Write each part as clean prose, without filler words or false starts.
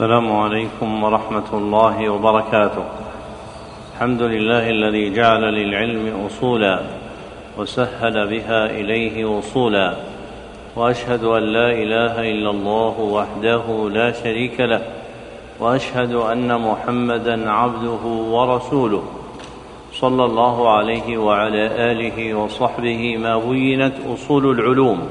السلام عليكم ورحمة الله وبركاته. الحمد لله الذي جعل للعلم أصولا وسهل بها إليه وصولا، وأشهد أن لا إله إلا الله وحده لا شريك له، وأشهد أن محمدا عبده ورسوله صلى الله عليه وعلى آله وصحبه ما بينت أصول العلوم،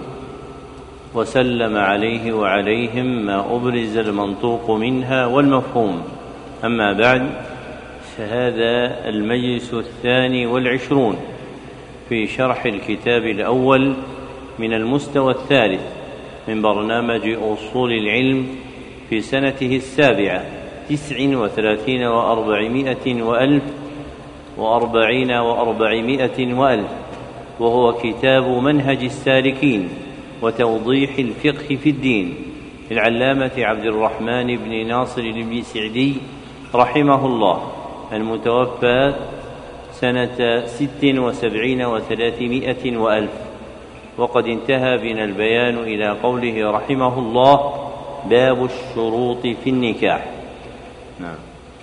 وسلم عليه وعليهم ما أبرز المنطوق منها والمفهوم. أما بعد، فهذا المجلس 22 في شرح الكتاب الأول من المستوى الثالث من برنامج أصول العلم في سنته 7 39 و400 وألف و40 و400 وألف، وهو كتاب منهج السالكين وتوضيح الفقه في الدين للعلامة عبد الرحمن بن ناصر بن سعدي رحمه الله، المتوفى سنة 76 و300 وألف. وقد انتهى بنا البيان إلى قوله رحمه الله: باب الشروط في النكاح. نعم.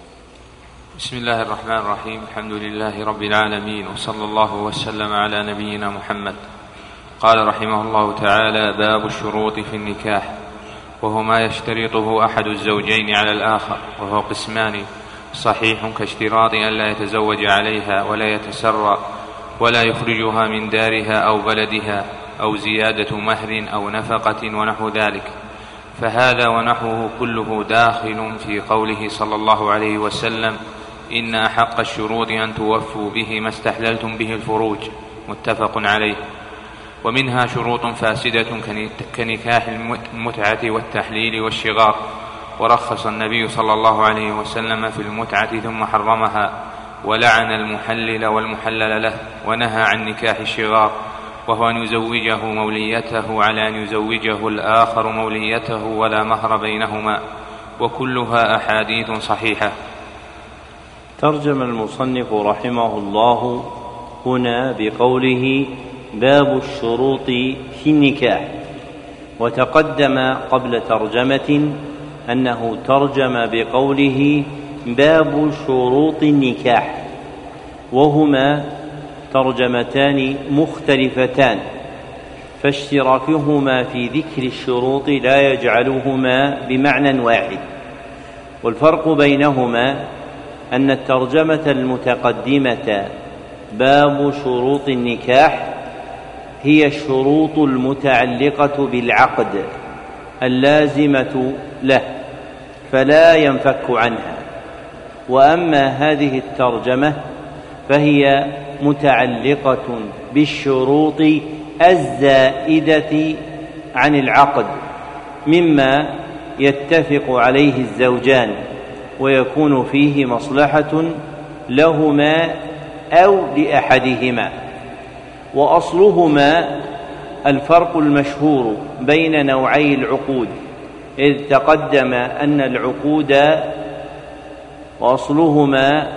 بسم الله الرحمن الرحيم. الحمد لله رب العالمين، وصلى الله وسلم على نبينا محمد. قال رحمه الله تعالى: باب الشروط في النكاح، وهو ما يشترطه أحد الزوجين على الآخر، وهو قسمان: صحيح كاشتراط أن لا يتزوج عليها ولا يتسرى ولا يخرجها من دارها أو بلدها، أو زيادة مهر أو نفقة ونحو ذلك، فهذا ونحوه كله داخل في قوله صلى الله عليه وسلم: إن أحق الشروط أن توفوا به ما استحللتم به الفروج، متفق عليه. ومنها شروط فاسدة كنكاح المتعة والتحليل والشغار، ورخص النبي صلى الله عليه وسلم في المتعة ثم حرمها، ولعن المحلل والمحلل له، ونهى عن نكاح الشغار، وهو أن يزوجه موليته على أن يزوجه الآخر موليته ولا مهر بينهما، وكلها أحاديث صحيحة. ترجم المصنف رحمه الله هنا بقوله: باب الشروط في النكاح. وتقدم قبل ترجمة أنه ترجم بقوله: باب شروط النكاح، وهما ترجمتان مختلفتان، فاشتراكهما في ذكر الشروط لا يجعلهما بمعنى واحد. والفرق بينهما أن الترجمة المتقدمة باب شروط النكاح هي الشروط المتعلقة بالعقد اللازمة له، فلا ينفك عنها. وأما هذه الترجمة فهي متعلقة بالشروط الزائدة عن العقد، مما يتفق عليه الزوجان ويكون فيه مصلحة لهما أو لأحدهما. وأصلهما الفرق المشهور بين نوعي العقود، إذ تقدم أن العقود وأصلهما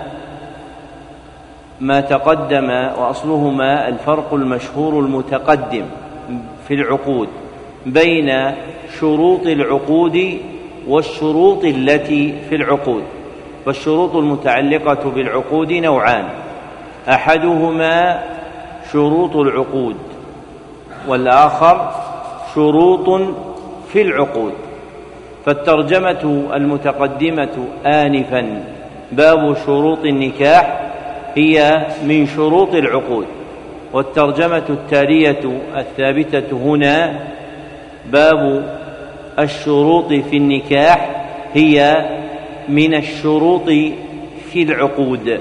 ما تقدم، وأصلهما الفرق المشهور المتقدم في العقود بين شروط العقود والشروط التي في العقود. فالشروط المتعلقة بالعقود نوعان: أحدهما شروط العقود، والآخر شروط في العقود. فالترجمة المتقدمة آنفا باب شروط النكاح هي من شروط العقود، والترجمة التالية الثابتة هنا باب الشروط في النكاح هي من الشروط في العقود.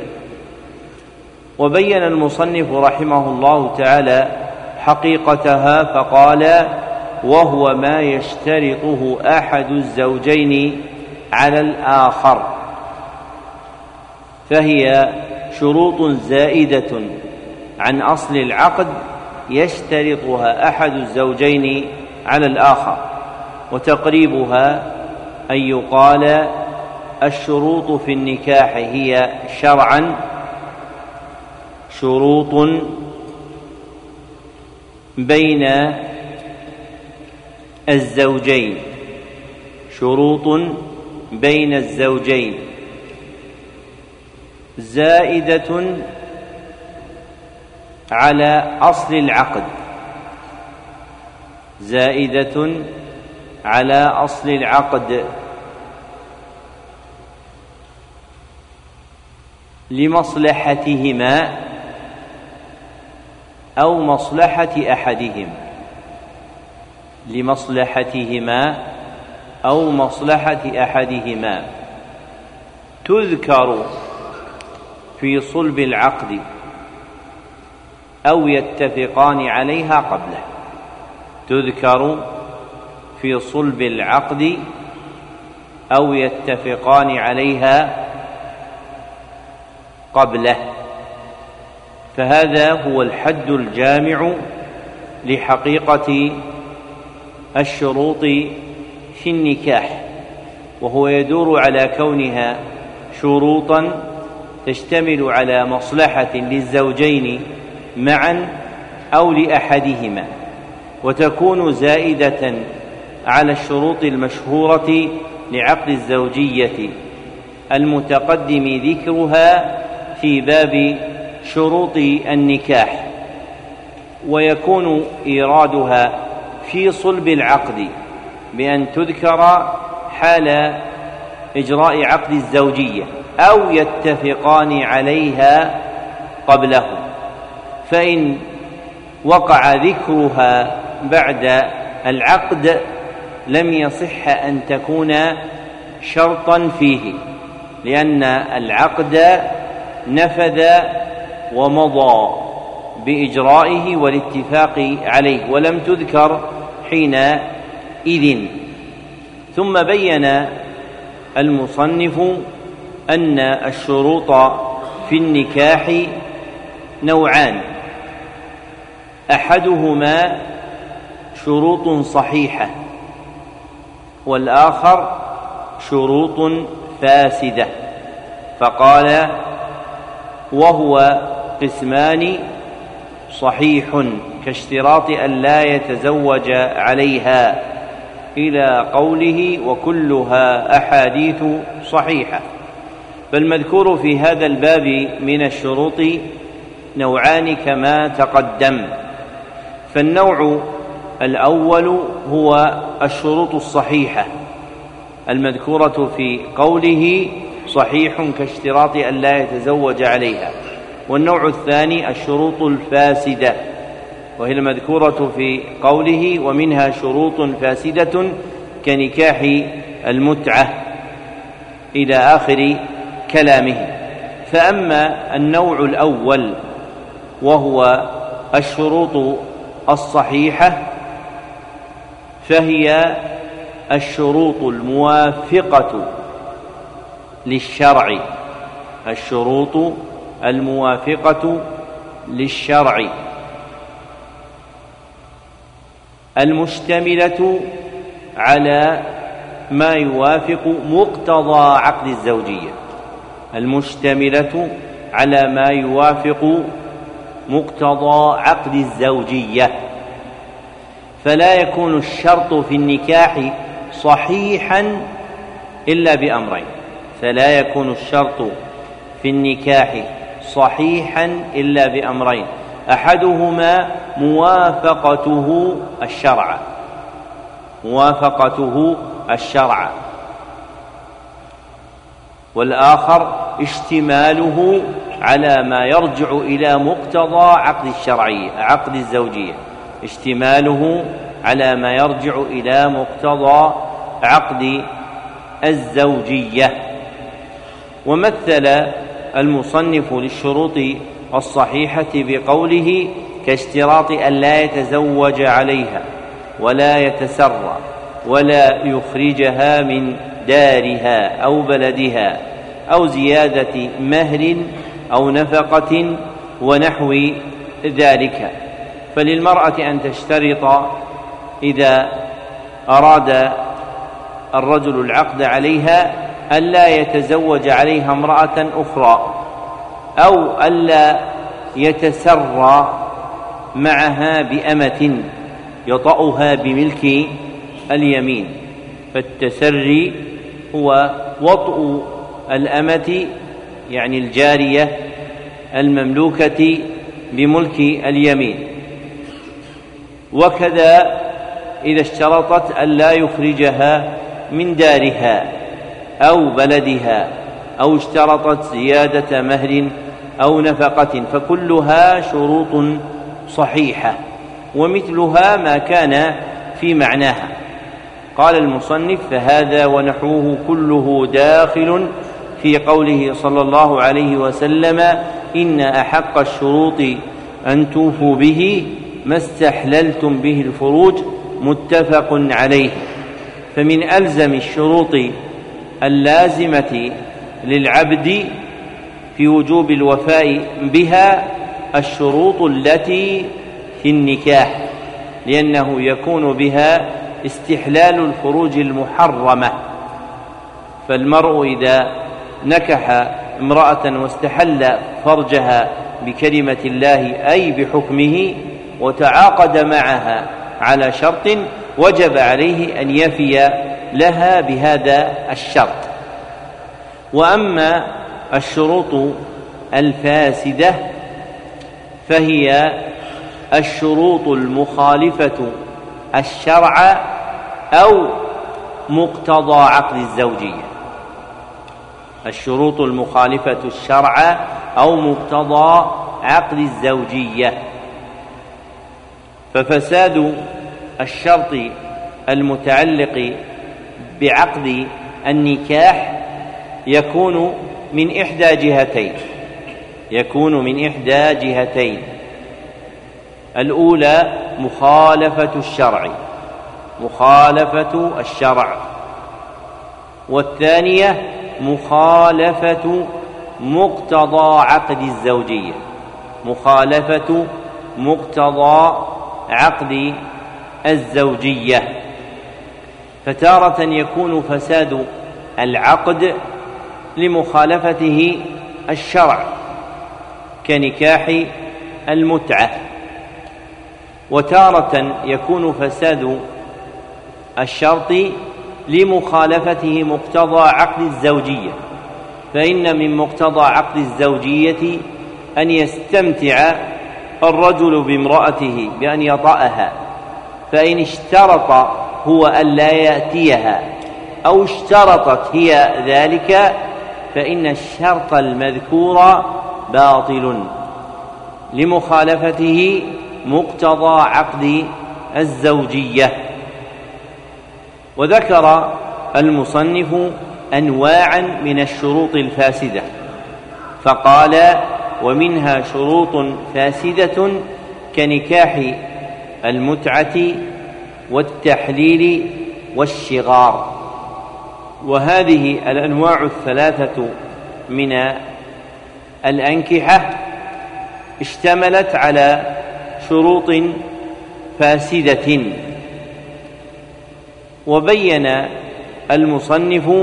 وبين المصنف رحمه الله تعالى حقيقتها فقال: وهو ما يشترطه أحد الزوجين على الآخر، فهي شروط زائدة عن أصل العقد يشترطها أحد الزوجين على الآخر. وتقريبها أن يقال: الشروط في النكاح هي شرعا شروط بين الزوجين، شروط بين الزوجين زائدة على أصل العقد، زائدة على أصل العقد لمصلحتهما أو مصلحة أحدهما، لمصلحتهما أو مصلحة أحدهما، تذكر في صلب العقد أو يتفقان عليها قبله، تذكر في صلب العقد أو يتفقان عليها قبله. فهذا هو الحد الجامع لحقيقة الشروط في النكاح، وهو يدور على كونها شروطا تشتمل على مصلحة للزوجين معا أو لأحدهما، وتكون زائدة على الشروط المشهورة لعقد الزوجية المتقدم ذكرها في باب شروط النكاح، ويكون إيرادها في صلب العقد بأن تذكر حال إجراء عقد الزوجية أو يتفقان عليها قبله. فإن وقع ذكرها بعد العقد لم يصح أن تكون شرطا فيه، لأن العقد نفذ ومضى بإجرائه والاتفاق عليه ولم تذكر حينئذ. ثم بين المصنف أن الشروط في النكاح نوعان، أحدهما شروط صحيحة والآخر شروط فاسدة، فقال وهو قسمان: صحيح كاشتراط أن لا يتزوج عليها إلى قوله وكلها أحاديث صحيحة. فالمذكور في هذا الباب من الشروط نوعان كما تقدم. فالنوع الأول هو الشروط الصحيحة المذكورة في قوله صحيح كاشتراط أن لا يتزوج عليها، والنوع الثاني الشروط الفاسدة وهي المذكورة في قوله ومنها شروط فاسدة كنكاح المتعة إلى آخر كلامه. فأما النوع الأول وهو الشروط الصحيحة فهي الشروط الموافقة للشرع، الشروط الموافقة للشرع المشتملة على ما يوافق مقتضى عقد الزوجية، المشتملة على ما يوافق مقتضى عقد الزوجية. فلا يكون الشرط في النكاح صحيحا إلا بأمرين، فلا يكون الشرط في النكاح صحيحا إلا بأمرين: أحدهما موافقته الشرع، موافقته الشرع، والآخر اشتماله على ما يرجع إلى مقتضى عقد الزوجية، اشتماله على ما يرجع إلى مقتضى عقد الزوجية. ومثل المصنف للشروط الصحيحة بقوله كاشتراط أن لا يتزوج عليها ولا يتسرى ولا يخرجها من دارها أو بلدها أو زيادة مهر أو نفقة ونحو ذلك. فللمرأة أن تشترط إذا أراد الرجل العقد عليها ألا يتزوج عليها امرأة أخرى أو ألا يتسرى معها بأمة يطأها بملك اليمين. فالتسري هو وطء الأمة يعني الجارية المملوكة بملك اليمين. وكذا إذا اشترطت ألا يخرجها من دارها أو بلدها أو اشترطت زيادة مهر أو نفقة، فكلها شروط صحيحة، ومثلها ما كان في معناها. قال المصنف: فهذا ونحوه كله داخل في قوله صلى الله عليه وسلم: إن أحق الشروط أن توفوا به ما استحللتم به الفروج، متفق عليه. فمن ألزم الشروط اللازمة للعبد في وجوب الوفاء بها الشروط التي في النكاح، لأنه يكون بها استحلال الفروج المحرمة. فالمرء إذا نكح امرأة واستحل فرجها بكلمة الله أي بحكمه وتعاقد معها على شرط، وجب عليه أن يفي لها بهذا الشرط. وأما الشروط الفاسدة فهي الشروط المخالفة الشرع أو مقتضى عقد الزوجية. الشروط المخالفة الشرع أو مقتضى عقد الزوجية. ففساد الشرط المتعلق بعقد النكاح يكون من إحدى جهتين. الأولى مخالفة الشرع، والثانية مخالفة مقتضى عقد الزوجية. فتارة يكون فساد العقد لمخالفته الشرع كنكاح المتعة، وتارة يكون فساد الشرط لمخالفته مقتضى عقد الزوجية. فإن من مقتضى عقد الزوجية أن يستمتع الرجل بامرأته بأن يطأها، فإن اشترط هو ألا يأتيها أو اشترطت هي ذلك فإن الشرط المذكور باطل لمخالفته مقتضى عقد الزوجية. وذكر المصنف أنواعا من الشروط الفاسدة، فقال: ومنها شروط فاسدة كنكاح المتعة والتحليل والشغار. وهذه الأنواع الثلاثة من الأنكحة اشتملت على شروط فاسدة، وبين المصنف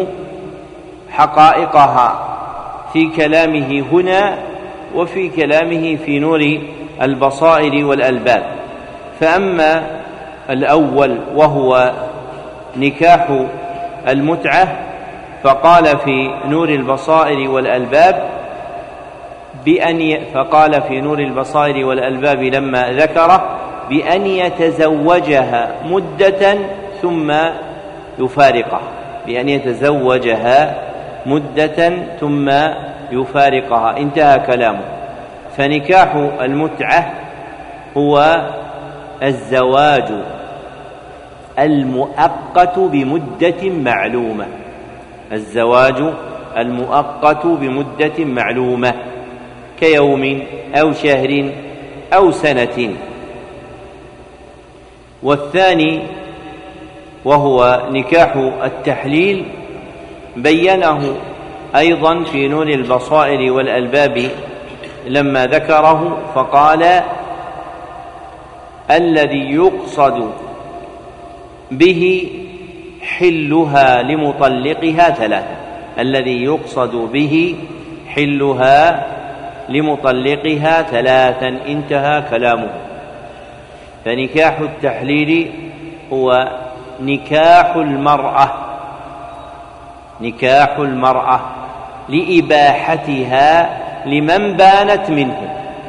حقائقها في كلامه هنا وفي كلامه في نور البصائر والألباب. فأما الأول وهو نكاح المتعة فقال في نور البصائر والألباب لما ذكره بأن يتزوجها مدة ثم يفارقها انتهى كلامه. فنكاح المتعة هو الزواج المؤقت بمدة معلومة كيوم أو شهر أو سنة. والثاني وهو نكاح التحليل بينه أيضا في نور البصائر والألباب لما ذكره فقال: الذي يقصد به حلها لمطلقها ثلاثا انتهى كلامه. فنكاح التحليل هو نكاح المرأة نكاح المرأة لإباحتها لمن بانت منه،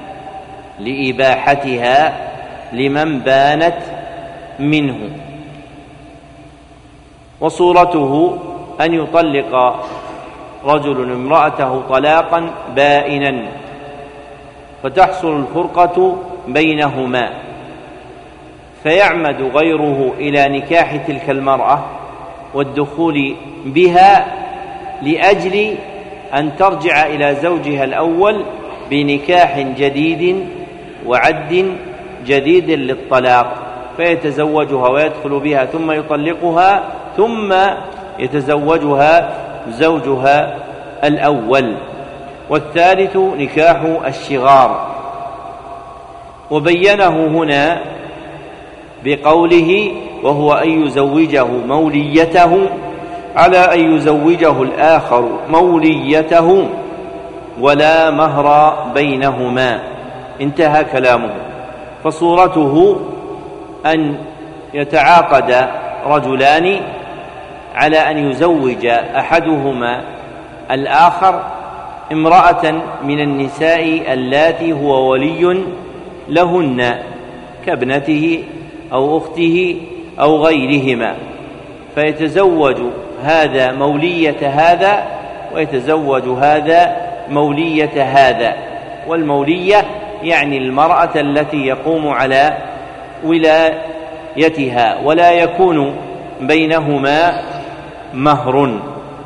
لإباحتها لمن بانت منه. وصورته أن يطلق رجل امرأته طلاقا بائنا فتحصل الفرقة بينهما، فيعمد غيره إلى نكاح تلك المرأة والدخول بها لأجل أن ترجع إلى زوجها الأول بنكاح جديد وعد جديد للطلاق، فيتزوجها ويدخل بها ثم يطلقها ثم يتزوجها زوجها الأول. والثالث نكاح الشغار، وبينه هنا بقوله وهو أن يزوجه موليته على أن يزوجه الآخر موليته ولا مهر بينهما، انتهى كلامه. فصورته أن يتعاقد رجلان على أن يزوج أحدهما الآخر امرأة من النساء اللاتي هو ولي لهن كابنته أو أخته أو غيرهما، فيتزوج هذا مولية هذا ويتزوج هذا مولية هذا. والمولية يعني المرأة التي يقوم على ولايتها ولا يكون بينهما مهر.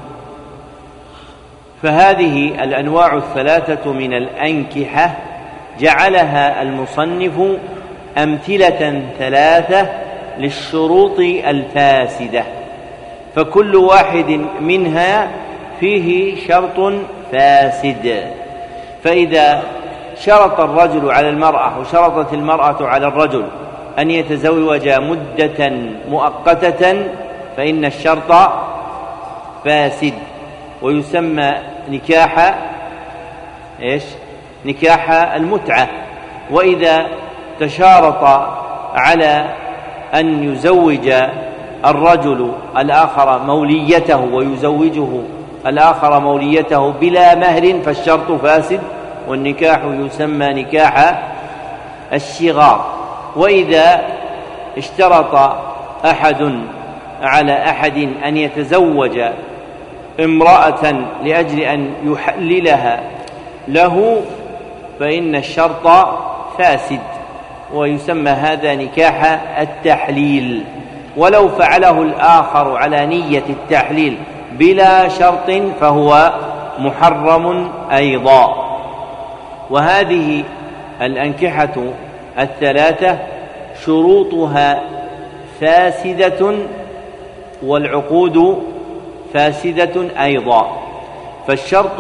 فهذه الأنواع الثلاثة من الأنكحة جعلها المصنف أمثلة ثلاثة للشروط الفاسدة، فكل واحد منها فيه شرط فاسد. فإذا شرط الرجل على المرأة وشرطت المرأة على الرجل أن يتزوجا مدة مؤقتة فإن الشرط فاسد، ويسمى نكاح المتعة. وإذا تشارط على أن يزوج الرجل الآخر موليته ويزوجه الآخر موليته بلا مهر فالشرط فاسد، والنكاح يسمى نكاح الشغار. وإذا اشترط أحد على أحد أن يتزوج امرأة لأجل أن يحللها له فإن الشرط فاسد، ويسمى هذا نكاح التحليل. ولو فعله الآخر على نية التحليل بلا شرط فهو محرم أيضا. وهذه الأنكحة الثلاثة شروطها فاسدة والعقود فاسدة أيضا. فالشرط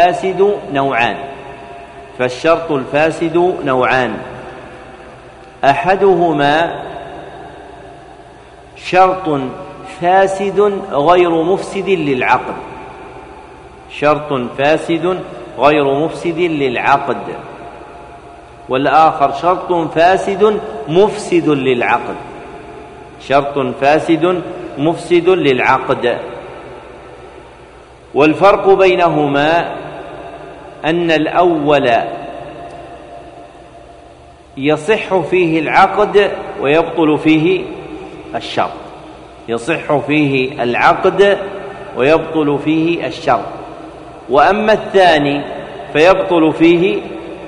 الفاسد نوعان، أحدهما شرط فاسد غير مفسد للعقد، شرط فاسد غير مفسد للعقد، والآخر شرط فاسد مفسد للعقد، شرط فاسد مفسد للعقد. والفرق بينهما أن الأول يصح فيه العقد ويبطل فيه الشرط، يصح فيه العقد ويبطل فيه الشرط. وأما الثاني فيبطل فيه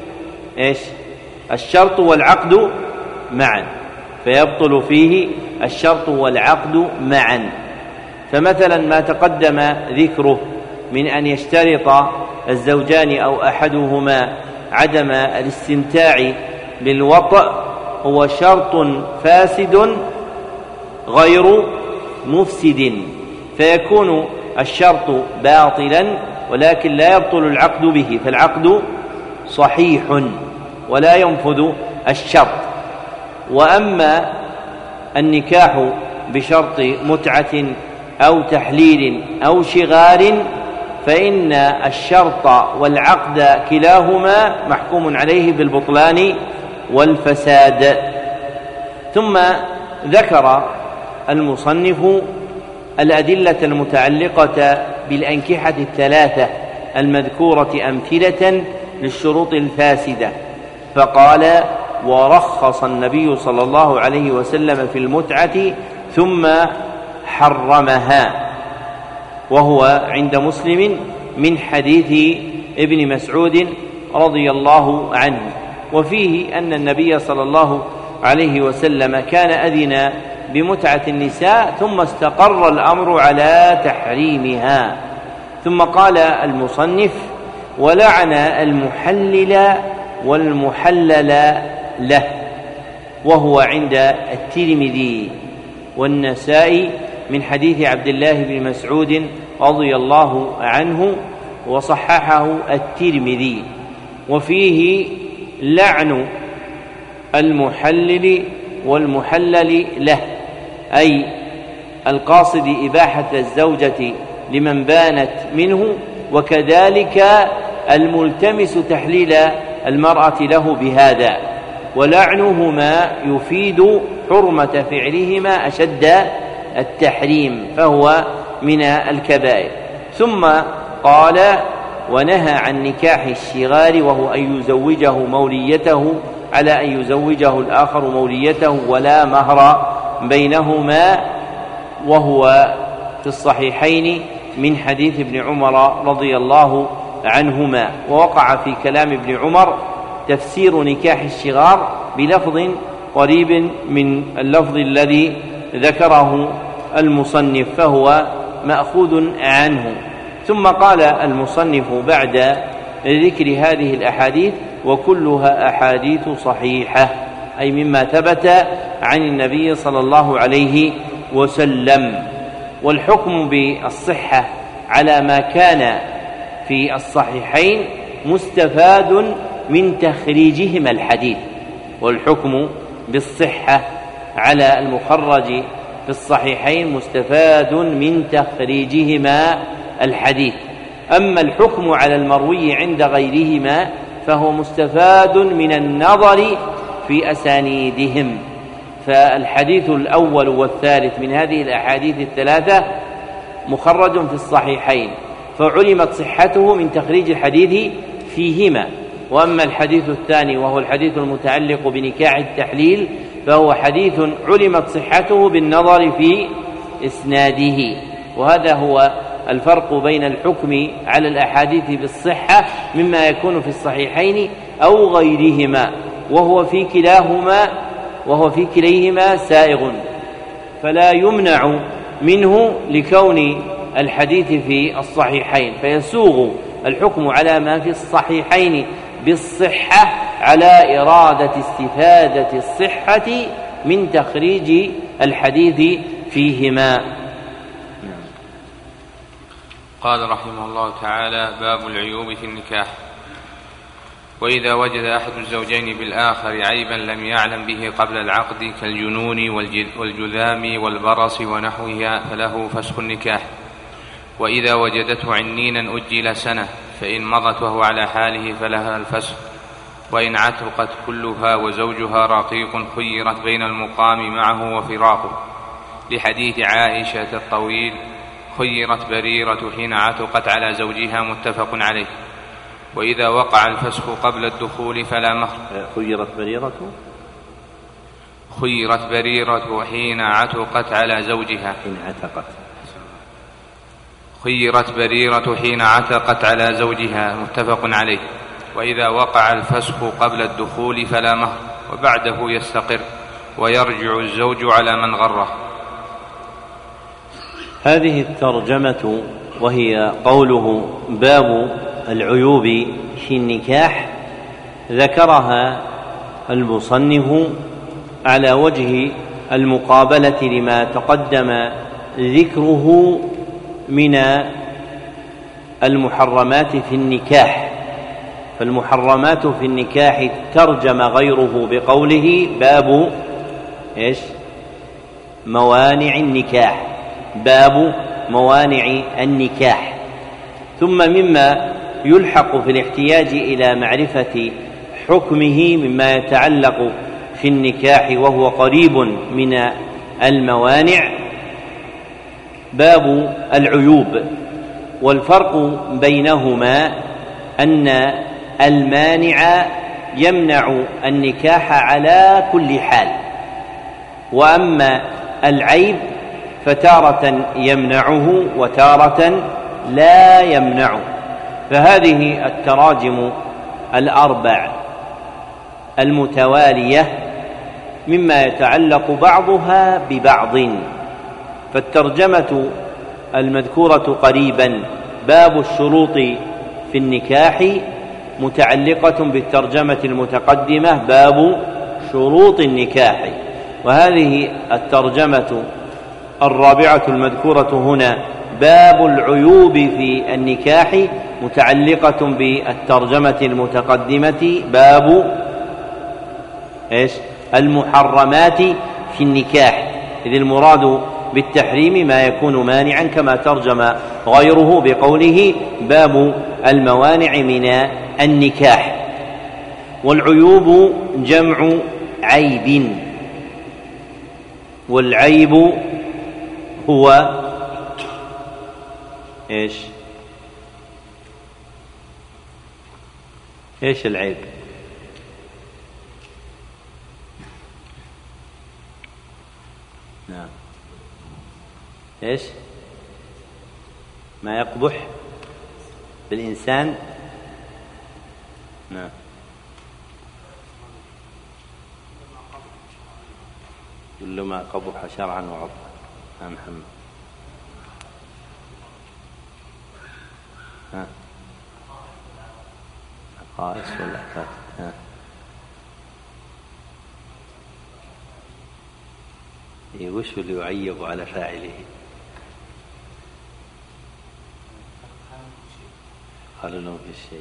الشرط والعقد معا، فيبطل فيه الشرط والعقد معا. فمثلا ما تقدم ذكره من أن يشترط الزوجان أو أحدهما عدم الاستمتاع بالوطء هو شرط فاسد غير مفسد، فيكون الشرط باطلا ولكن لا يبطل العقد به، فالعقد صحيح ولا ينفذ الشرط. وأما النكاح بشرط متعة أو تحليل أو شغار فإن الشرط والعقد كلاهما محكوم عليه بالبطلان والفساد. ثم ذكر المصنف الأدلة المتعلقة بالأنكحة الثلاثة المذكورة أمثلة للشروط الفاسدة، فقال: ورخص النبي صلى الله عليه وسلم في المتعة ثم حرمها، وهو عند مسلم من حديث ابن مسعود رضي الله عنه. وفيه أن النبي صلى الله عليه وسلم كان أذن بمتعة النساء ثم استقر الأمر على تحريمها. ثم قال المصنف: ولعن المحلل والمحلل له، وهو عند الترمذي والنسائي من حديث عبد الله بن مسعود رضي الله عنه، وصححه الترمذي. وفيه لعن المحلل والمحلل له، أي القاصد إباحة الزوجة لمن بانت منه، وكذلك الملتمس تحليل المرأة له بهذا، ولعنهما يفيد حرمة فعلهما أشد التحريم، فهو من الكبائر. ثم قال: ونهى عن نكاح الشغار، وهو أن يزوجه موليته على أن يزوجه الآخر موليته ولا مهر بينهما، وهو في الصحيحين من حديث ابن عمر رضي الله عنهما. ووقع في كلام ابن عمر تفسير نكاح الشغار بلفظ قريب من اللفظ الذي ذكره المصنف، فهو مأخوذ عنه. ثم قال المصنف بعد ذكر هذه الأحاديث: وكلها أحاديث صحيحة، أي مما ثبت عن النبي صلى الله عليه وسلم. والحكم بالصحة على ما كان في الصحيحين مستفاد من تخريجهما الحديث، والحكم بالصحة على المخرج في الصحيحين مستفاد من تخريجهما الحديث. أما الحكم على المروي عند غيرهما فهو مستفاد من النظر في أسانيدهم. فالحديث الأول والثالث من هذه الأحاديث الثلاثة مخرج في الصحيحين، فعلمت صحته من تخريج الحديث فيهما. وأما الحديث الثاني وهو الحديث المتعلق بنكاح التحليل فهو حديث علمت صحته بالنظر في إسناده. وهذا هو الفرق بين الحكم على الأحاديث بالصحة مما يكون في الصحيحين أو غيرهما، وهو في كليهما سائغ، فلا يمنع منه لكون الحديث في الصحيحين، فيسوغ الحكم على ما في الصحيحين بالصحة على إرادة استفادة الصحة من تخريج الحديث فيهما. قال رحمه الله تعالى: باب العيوب في النكاح. وإذا وجد أحد الزوجين بالآخر عيبا لم يعلم به قبل العقد كالجنون والجذام والبرص ونحوها فله فسخ النكاح. وإذا وجدته عنينا أجل سنة، فإن مضت وهو على حاله فلها الفسخ. وإن عتقت كلها وزوجها رقيق خيرت بين المقام معه وفراقه، لحديث عائشة الطويل: خيرت بريرة حين عتقت على زوجها، متفق عليه. وإذا وقع الفسخ قبل الدخول فلا مهر. خيرت بريرة حين عتقت على زوجها، خيرت بريرة حين عتقت على زوجها، متفق عليه. وإذا وقع الفسخ قبل الدخول فلا مهر، وبعده يستقر ويرجع الزوج على من غره. هذه الترجمة وهي قوله باب العيوب في النكاح ذكرها المصنف على وجه المقابلة لما تقدم ذكره من المحرمات في النكاح. فالمحرمات في النكاح ترجم غيره بقوله باب موانع النكاح، باب موانع النكاح. ثم مما يلحق في الاحتياج إلى معرفة حكمه مما يتعلق في النكاح وهو قريب من الموانع باب العيوب. والفرق بينهما أن المانع يمنع النكاح على كل حال، وأما العيب فتارة يمنعه وتارة لا يمنعه. فهذه التراجم الأربع المتوالية مما يتعلق بعضها ببعض. فالترجمة المذكورة قريبا باب الشروط في النكاح متعلقة بالترجمة المتقدمة باب شروط النكاح، وهذه الترجمة الرابعة المذكورة هنا باب العيوب في النكاح متعلقة بالترجمة المتقدمة باب المحرمات في النكاح، إذ المراد بالتحريم ما يكون مانعا، كما ترجم غيره بقوله باب الموانع من النكاح. والعيوب جمع عيب، والعيب هو ايش العيب؟ نعم، ايش ما يقبح بالإنسان. نعم، كل ما قبح شرعا وعرفا. نعم محمد. خائس ولا فاتح؟ وش اللي يعيب على فاعله؟ قالوا لهم في الشيء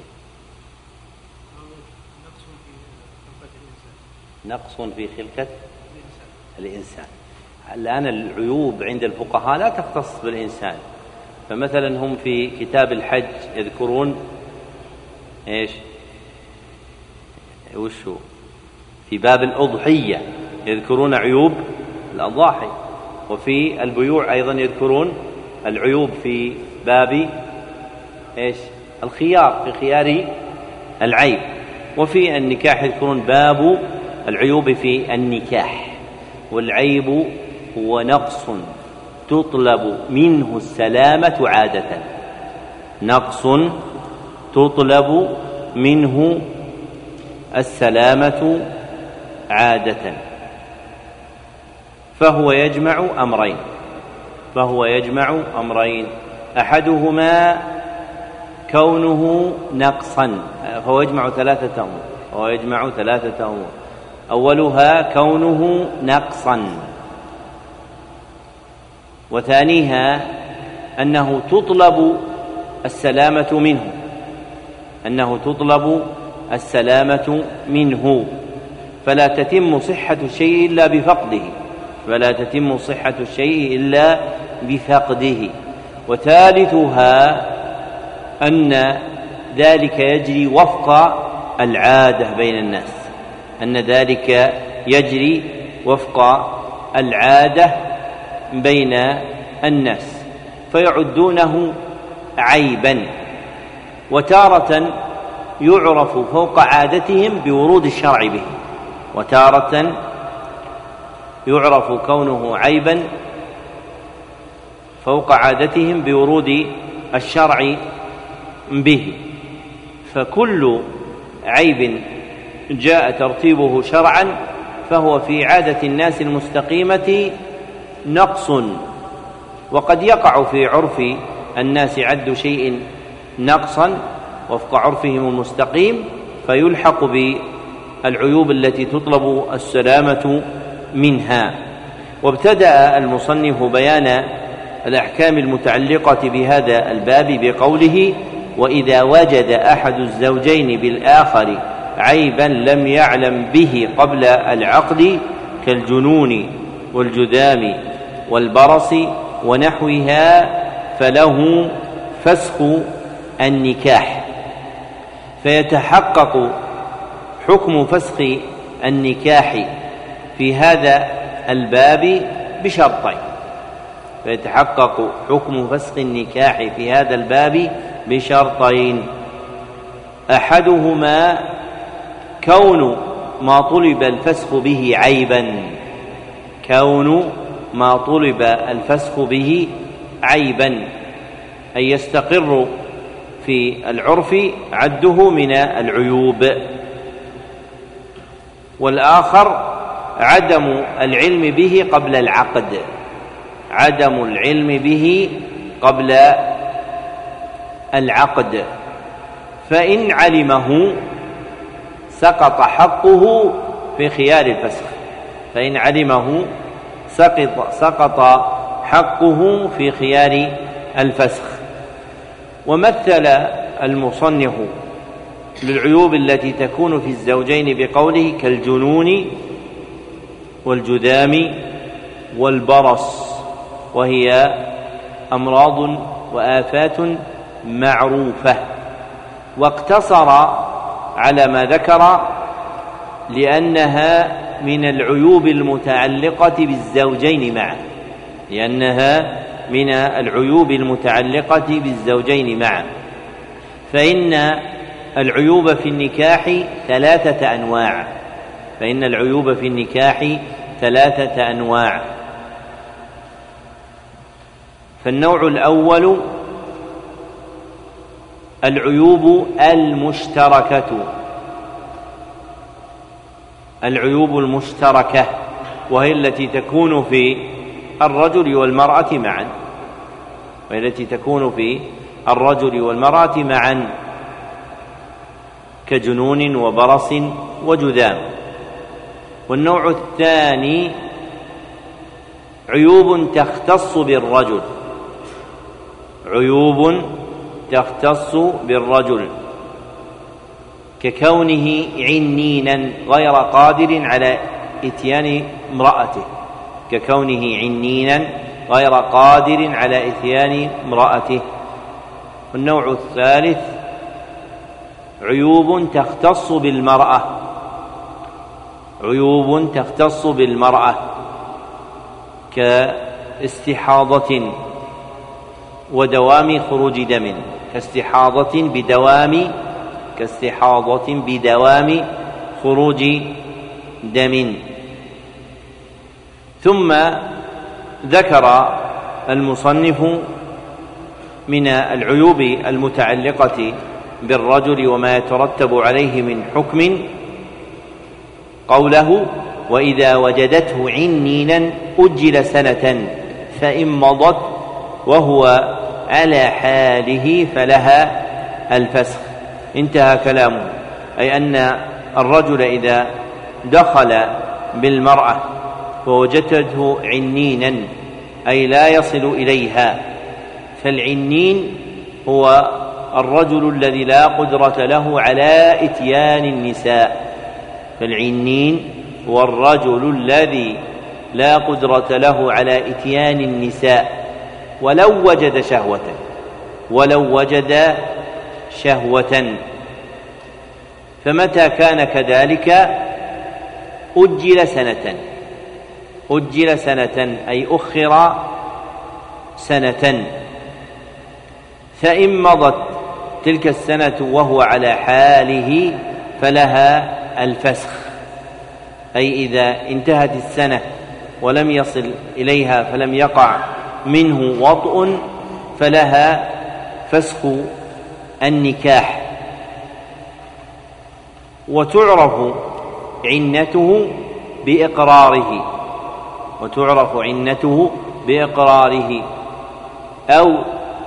نقص في خلقة الإنسان. الآن العيوب عند الفقهاء لا تختص بالإنسان، فمثلا هم في كتاب الحج يذكرون وشو في باب الأضحية يذكرون عيوب الأضاحي، وفي البيوع أيضا يذكرون العيوب في باب الخيار، في خيار العيب، وفي النكاح يذكرون باب العيوب في النكاح. والعيب هو نقص تطلب منه السلامة عادة، نقص تطلب منه السلامة عادة، فهو يجمع أمرين، أحدهما كونه نقصا، فهو يجمع ثلاثة أمور، أولها كونه نقصا، وثانيها أنه تطلب السلامة منه، فلا تتم صحة الشيء إلا بفقده. وثالثها أن ذلك يجري وفق العادة بين الناس، فيعدونه عيبا. وتارة يعرف فوق عادتهم بورود الشرع به، وتارة يعرف كونه عيبا فوق عادتهم بورود الشرع به. فكل عيب جاء ترتيبه شرعا فهو في عادة الناس المستقيمة نقص، وقد يقع في عرف الناس عد شيء نقصا وفق عرفهم المستقيم فيلحق بالعيوب التي تطلب السلامة منها. وابتدأ المصنف بيان الأحكام المتعلقة بهذا الباب بقوله: وإذا وجد أحد الزوجين بالآخر عيبا لم يعلم به قبل العقد كالجنون والجذام والبرص ونحوها فله فسخ النكاح. فيتحقق حكم فسخ النكاح في هذا الباب بشرطين: فيتحقق حكم فسخ النكاح في هذا الباب بشرطين: أحدهما كون ما طلب الفسخ به عيبا، كون ما طلب الفسخ به عيبا، أي يستقر في العرف عده من العيوب. والآخر عدم العلم به قبل العقد، عدم العلم به قبل العقد، فإن علمه سقط حقه في خيار الفسخ، فإن علمه سقط حقه في خيار الفسخ. ومثل المصنف للعيوب التي تكون في الزوجين بقوله: كالجنون والجذام والبرص، وهي أمراض وآفات معروفة. واقتصر على ما ذكر لأنها من العيوب المتعلقة بالزوجين معا، لأنها من العيوب المتعلقة بالزوجين معا. فإن العيوب في النكاح ثلاثة أنواع، فإن العيوب في النكاح ثلاثة أنواع. فالنوع الأول العيوب المشتركة، العيوب المشتركة، وهي التي تكون في الرجل والمرأة معا، وهي التي تكون في الرجل والمرأة معا، كجنون وبرص وجذام. والنوع الثاني عيوب تختص بالرجل، عيوب تختص بالرجل، ككونه عنينا غير قادر على إتيان امرأته، ككونه عنينا غير قادر على إتيان امرأته. والنوع الثالث عيوب تختص بالمرأة، عيوب تختص بالمرأة كاستحاضة ودوام خروج دم، كاستحاضة بدوام خروج دم. ثم ذكر المصنف من العيوب المتعلقة بالرجل وما يترتب عليه من حكم قوله: وإذا وجدته عنينا أجل سنة، فإن مضت وهو على حاله فلها الفسخ. انتهى كلامه، أي أن الرجل إذا دخل بالمرأة فوجدته عنينا أي لا يصل إليها، فالعنين هو الرجل الذي لا قدرة له على إتيان النساء، فالعنين هو الرجل الذي لا قدرة له على إتيان النساء ولو وجد شهوة. فمتى كان كذلك أجل سنة أي أخر سنة، فإن مضت تلك السنة وهو على حاله فلها الفسخ، أي إذا انتهت السنة ولم يصل إليها فلم يقع منه وطء فلها فسخ النكاح. وتعرف عنته بإقراره أو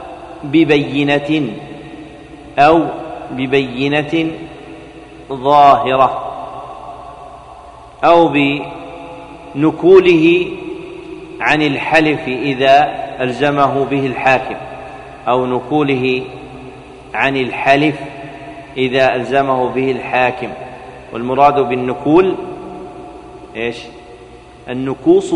ببينة ظاهرة أو بنكوله عن الحلف إذا ألزمه به الحاكم، أو نكوله عن الحلف إذا ألزمه به الحاكم. والمراد بالنكول إيش؟ النكوص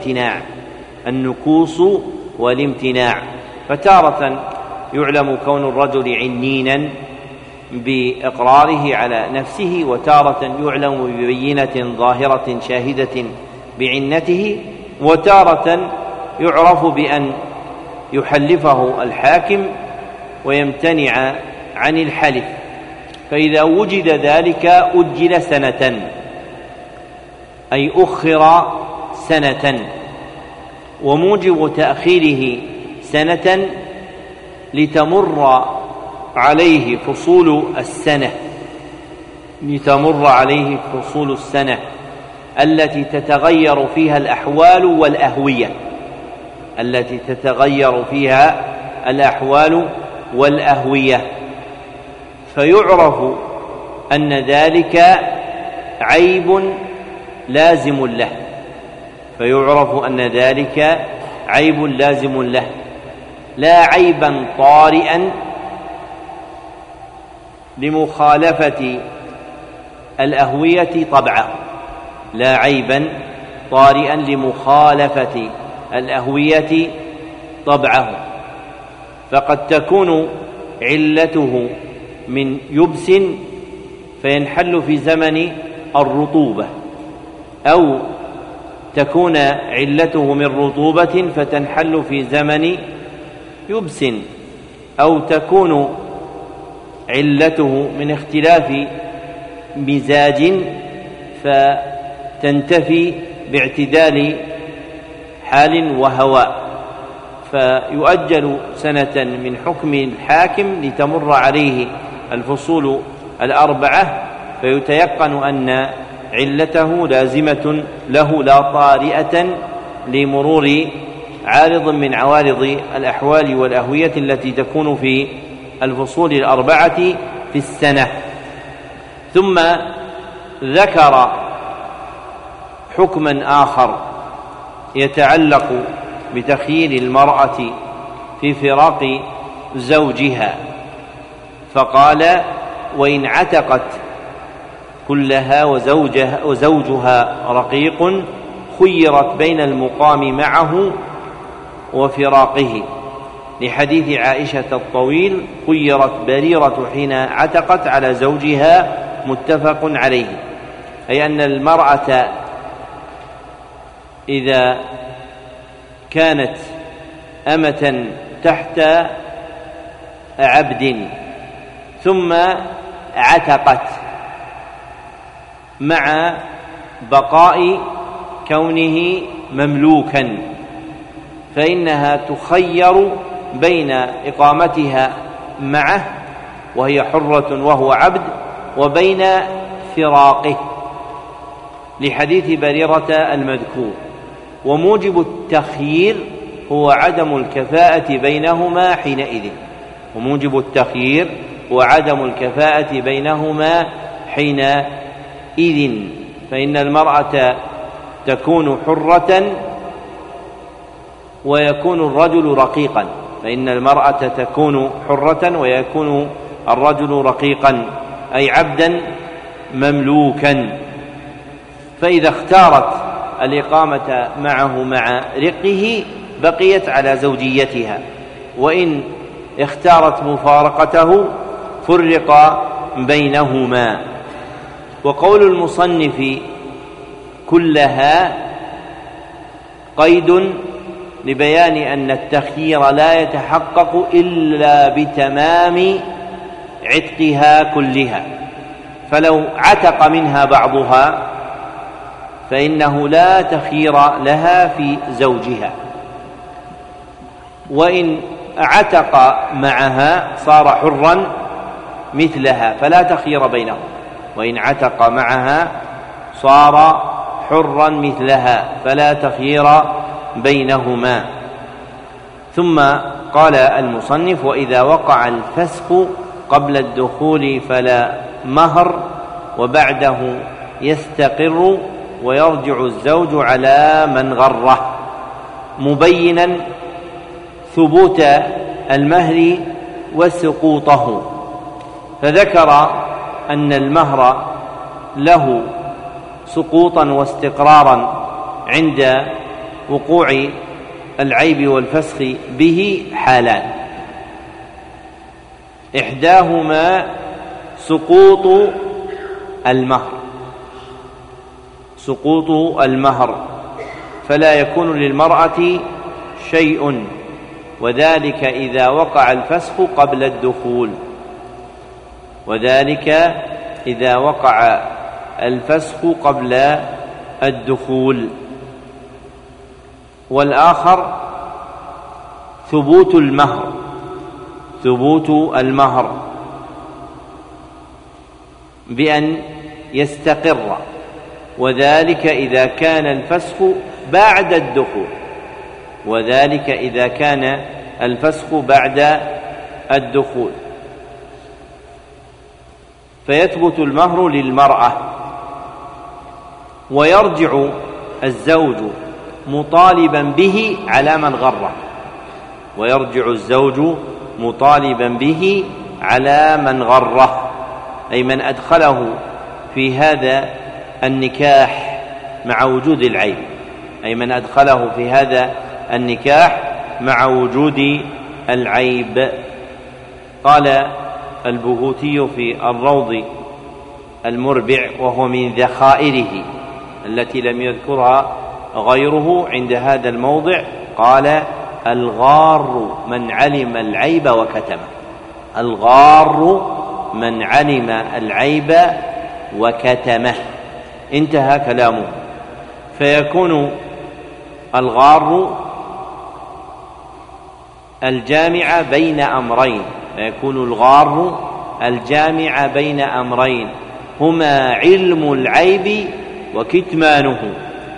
والامتناع. فتارة يعلم كون الرجل عنينا بإقراره على نفسه، وتارة يعلم ببينة ظاهرة شاهدة بعنته، وتارة يعرف بأن يحلفه الحاكم ويمتنع عن الحلف، فإذا وجد ذلك أجل سنة، أي أخر سنة. وموجب تأخيره سنة لتمر عليه فصول السنة التي تتغير فيها الأحوال والأهوية، فيعرف أن ذلك عيب لازم له، لا عيبا طارئا لمخالفة الأهوية طبعه، فقد تكون علته من يبس فينحل في زمن الرطوبة، أو تكون علته من رطوبة فتنحل في زمن يبس، أو تكون علته من اختلاف مزاج فتنتفي باعتدال حال وهواء، فيؤجل سنة من حكم الحاكم لتمر عليه الفصول الأربعة، فيتيقن أن علته لازمة له لا طارئة لمرور عارض من عوارض الأحوال والأهوية التي تكون في الفصول الأربعة في السنة. ثم ذكر حكما آخر يتعلق بتخيير المرأة في فراق زوجها، فقال: وإن عتقت كلها وزوجها رقيق خيرت بين المقام معه وفراقه، لحديث عائشة الطويل: خيرت بريرة حين عتقت على زوجها، متفق عليه. أي أن المرأة إذا كانت أمة تحت عبد ثم عتقت مع بقاء كونه مملوكا، فإنها تخير بين إقامتها معه وهي حرة وهو عبد، وبين فراقه، لحديث بريرة المذكور. وموجب التخيير هو عدم الكفاءة بينهما حينئذ، فإن المرأة تكون حرة ويكون الرجل رقيقا، أي عبدا مملوكا. فإذا اختارت الإقامة معه مع رقه بقيت على زوجيتها، وإن اختارت مفارقته فرق بينهما. وقول المصنف كلها قيد لبيان أن التخيير لا يتحقق إلا بتمام عتقها كلها، فلو عتق منها بعضها فإنه لا تخيير لها في زوجها، وإن عتق معها صار حرا مثلها فلا تخيير بينهم، بينهما. ثم قال المصنف: وإذا وقع الفسخ قبل الدخول فلا مهر، وبعده يستقر ويرجع الزوج على من غره، مبينا ثبوت المهر وسقوطه، فذكر أن المهر له سقوطا واستقرارا عند وقوع العيب والفسخ به حالان: إحداهما سقوط المهر، فلا يكون للمرأة شيء، وذلك إذا وقع الفسخ قبل الدخول، وذلك إذا وقع الفسخ قبل الدخول. والآخر ثبوت المهر بأن يستقر، وذلك إذا كان الفسخ بعد الدخول، وذلك إذا كان الفسخ بعد الدخول. فيثبت المهر للمرأة، ويرجع الزوج مطالبا به على من غره، ويرجع الزوج مطالبا به على من غره، أي من أدخله في هذا النكاح مع وجود العيب، أي من أدخله في هذا النكاح مع وجود العيب. قال البهوتي في الروض المربع، وهو من ذخائره التي لم يذكرها غيره عند هذا الموضع، قال: الغار من علم العيب وكتمه. الغار من علم العيب وكتمه، انتهى كلامه. فيكون الغار الجامع بين أمرين، فيكون الغار الجامع بين أمرين هما علم العيب وكتمانه،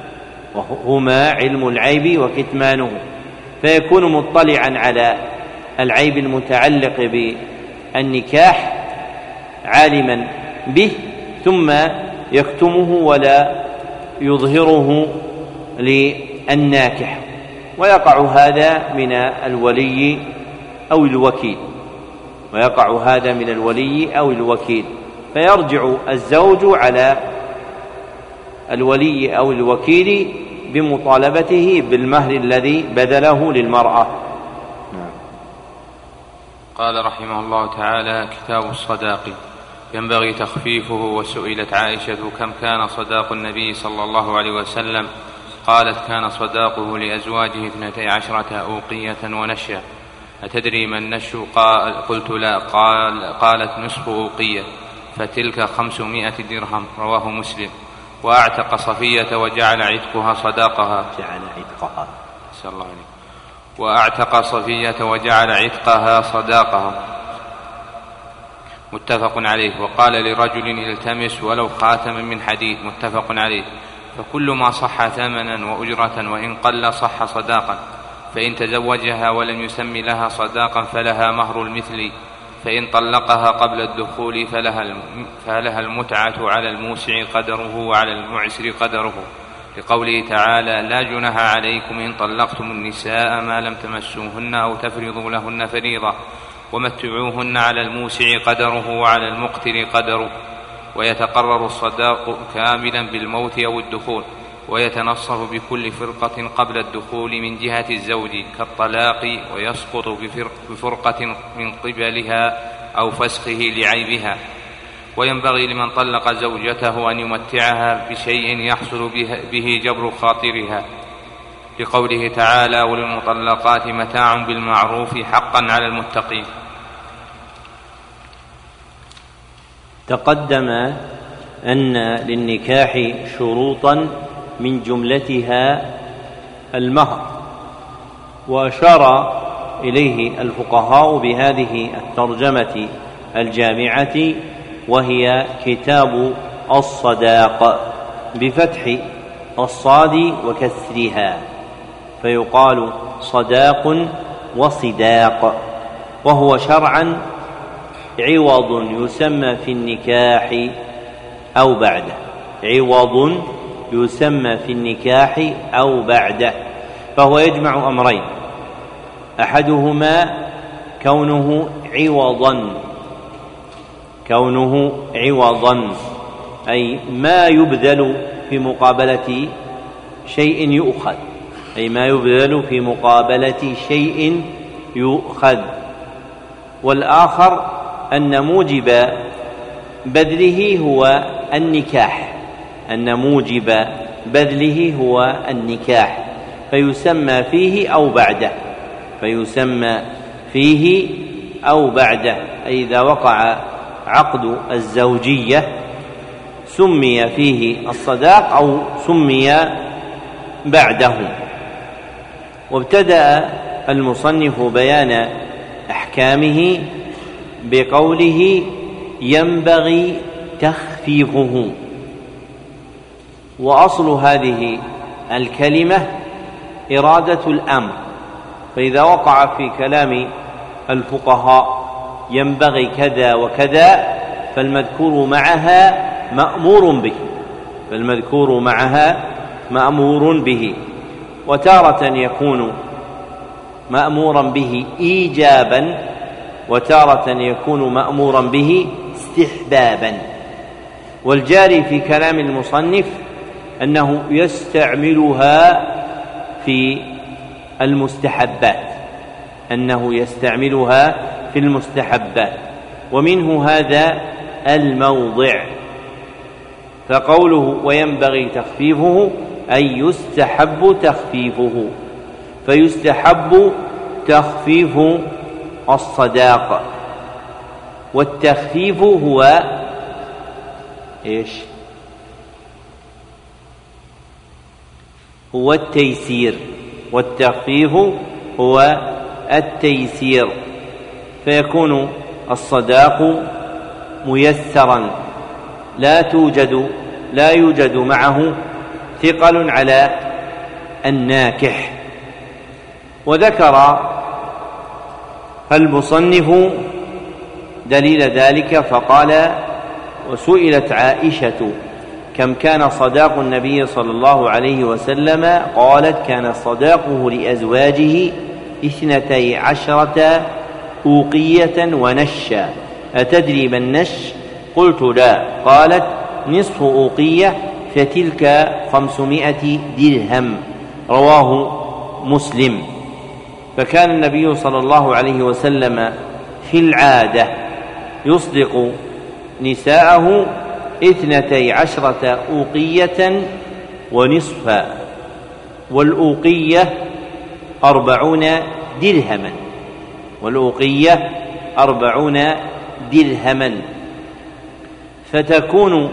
فيكون مطلعا على العيب المتعلق بالنكاح عالما به، ثم يكتمه ولا يظهره للناكح، ويقع هذا من الولي أو الوكيل، فيرجع الزوج على الولي أو الوكيل بمطالبته بالمهر الذي بذله للمرأة. قال رحمه الله تعالى: كتاب الصداق ينبغي تخفيفه. وسئلت عائشة: كم كان صداق النبي صلى الله عليه وسلم؟ قالت: كان صداقه لأزواجه 12 أوقية ونشا. أتدري ما النش؟ قلت: لا. قالت: نصف أوقية، فتلك 500 درهم. رواه مسلم. وأعتق صفية وجعل عتقها صداقها. وأعتق صفية وجعل عتقها صداقها. متفق عليه. وقال لرجل: التمس ولو خاتما من حديد. متفق عليه. فكل ما صح ثمنا وأجرة وإن قل صح صداقا. فإن تزوجها ولم يسم لها صداقا فلها مهر المثل. فإن طلقها قبل الدخول فلها المتعة على الموسع قدره وعلى المعسر قدره، لقوله تعالى: لا جناح عليكم إن طلقتم النساء ما لم تمسوهن أو تفرضوا لهن فريضة، ومتعوهن على الموسع قدره وعلى المقتر قدره. ويتقرر الصداق كاملا بالموت أو الدخول، ويتنصف بكل فرقة قبل الدخول من جهة الزوج كالطلاق، ويسقط بفرقة من قبلها أو فسخه لعيبها. وينبغي لمن طلق زوجته أن يمتعها بشيء يحصل به جبر خاطرها، لقوله تعالى: وللمطلقات متاع بالمعروف حقا على المتقين. تقدم أن للنكاح شروطا من جملتها المهر، وأشار إليه الفقهاء بهذه الترجمة الجامعة، وهي كتاب الصداق بفتح الصاد وكسرها، فيقال صداق وصداق. وهو شرعا عوض يسمى في النكاح أو بعده، عوض يسمى في النكاح أو بعده. فهو يجمع أمرين: أحدهما كونه عوضا، أي ما يبذل في مقابلة شيء يؤخذ، أي ما يبذل في مقابلة شيء يؤخذ. والآخر أن موجب بذله هو النكاح، فيسمى فيه أو بعده، أي إذا وقع عقد الزوجية سمي فيه الصداق أو سمي بعده. وابتدأ المصنف بيان أحكامه بقوله ينبغي تخفيفه. وأصل هذه الكلمة إرادة الأمر، فإذا وقع في كلام الفقهاء ينبغي كذا وكذا فالمذكور معها مأمور به، وتارة يكون مأمورا به إيجابا، وتارة يكون مأمورا به استحبابا. والجاري في كلام المصنف أنه يستعملها في المستحبات، ومنه هذا الموضع. فقوله وينبغي تخفيفه أي يستحب تخفيفه، فيستحب تخفيف الصداق. والتخفيف هو إيش؟ هو التيسير، والتخفيف هو التيسير، فيكون الصداق ميسرا لا يوجد معه ثقل على الناكح. وذكر المصنف دليل ذلك فقال وسئلت عائشة كم كان صداق النبي صلى الله عليه وسلم؟ قالت كان صداقه لأزواجه 12 أوقية ونشا. أتدري ما النش؟ قلت لا. قالت نصف أوقية فتلك 500 درهم. رواه مسلم. فكان النبي صلى الله عليه وسلم في العادة يصدق نساءه 12 أوقية ونصفا، والأوقية 40 درهما، فتكون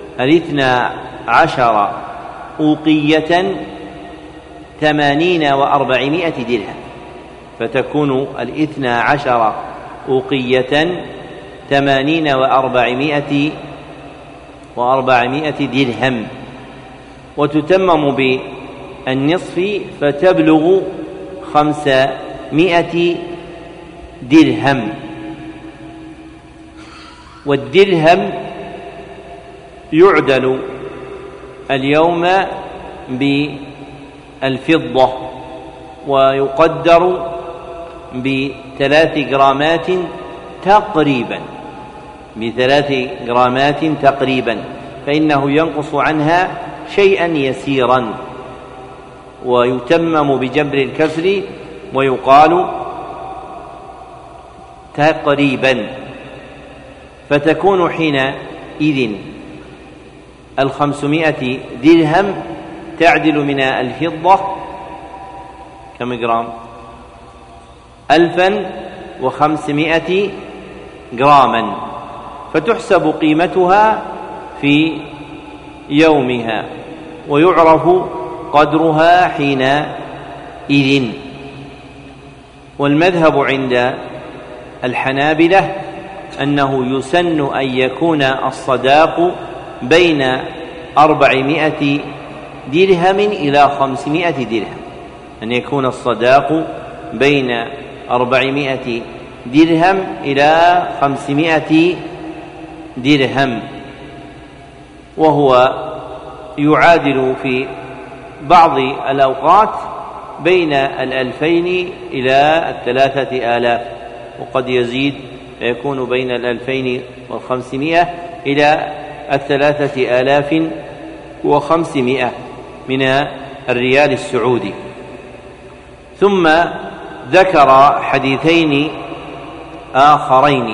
12 أوقية 80 و400 درهم، فتكون 12 أوقية 80 و400 درهم، وتتمم بالنصف فتبلغ 500 درهم. والدرهم يعدل اليوم بالفضة، ويقدر ب3 جرامات تقريبا، فإنه ينقص عنها شيئا يسيرا، ويتمم بجبر الكسر ويقال تقريبا. فتكون حينئذ 500 درهم تعدل من الفضة كم جرام؟ 1500 جراما، فتحسب قيمتها في يومها ويعرف قدرها حينئذ. والمذهب عند الحنابلة أنه يسن أن يكون الصداق بين 400 درهم إلى 500 درهم، أن يكون الصداق بين 400 درهم إلى 500 درهم، وهو يعادل في بعض الأوقات بين 2000 إلى 3000، وقد يزيد فيكون بين 2500 إلى 3500 من الريال السعودي. ثم ذكر حديثين آخرين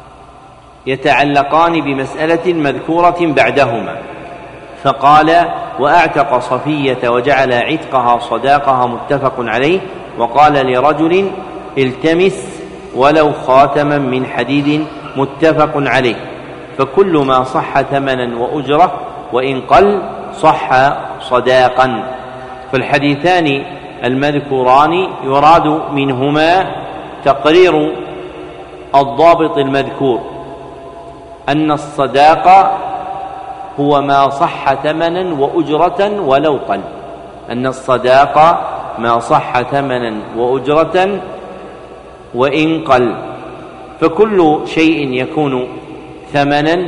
يتعلقان بمسألة مذكورة بعدهما، فقال وأعتق صفية وجعل عتقها صداقها متفق عليه. وقال لرجل التمس ولو خاتما من حديد متفق عليه. فكل ما صح ثمنا وأجرة وإن قل صح صداقا. فالحديثان المذكوران يراد منهما تقرير الضابط المذكور أن الصداق هو ما صح ثمنا وأجرة ولو قل، أن الصداق ما صح ثمنا وأجرة وإن قل. فكل شيء يكون ثمنا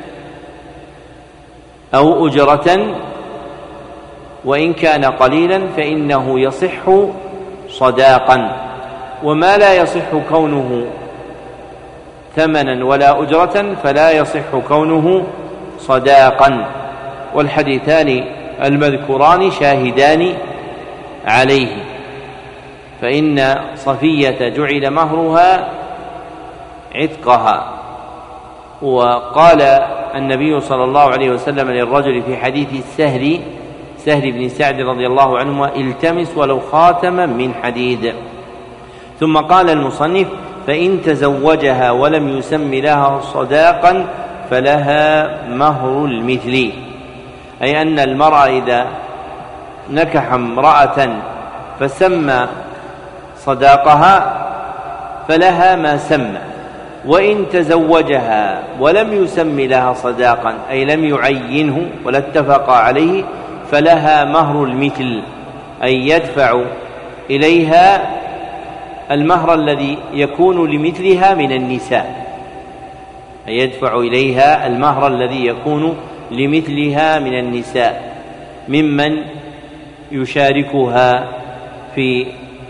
أو أجرة وإن كان قليلا فإنه يصح صداقا، وما لا يصح كونه ثمنا ولا أجرة فلا يصح كونه صداقا. والحديثان المذكوران شاهدان عليه. فإن صفية جعل مهرها عتقها. وقال النبي صلى الله عليه وسلم للرجل في حديث سهل بن سعد رضي الله عنهما التمس ولو خاتما من حديد. ثم قال المصنف فإن تزوجها ولم يسم لها صداقا فلها مهر المثل، أي أن المرأة إذا نكح امرأة فسمى صداقها فلها ما سمى، وإن تزوجها ولم يسم لها صداقا أي لم يعينه ولا اتفق عليه فلها مهر المثل، أي يدفع إليها المهر الذي يكون لمثلها من النساء، أي يدفع إليها المهر الذي يكون لمثلها من النساء ممن يشاركها في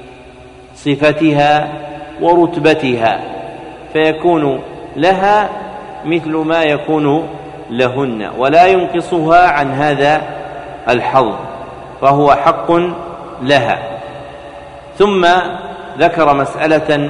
صفتها ورتبتها، فيكون لها مثل ما يكون لهن ولا ينقصها عن هذا الحظ، فهو حق لها. ثم ذكر مسألة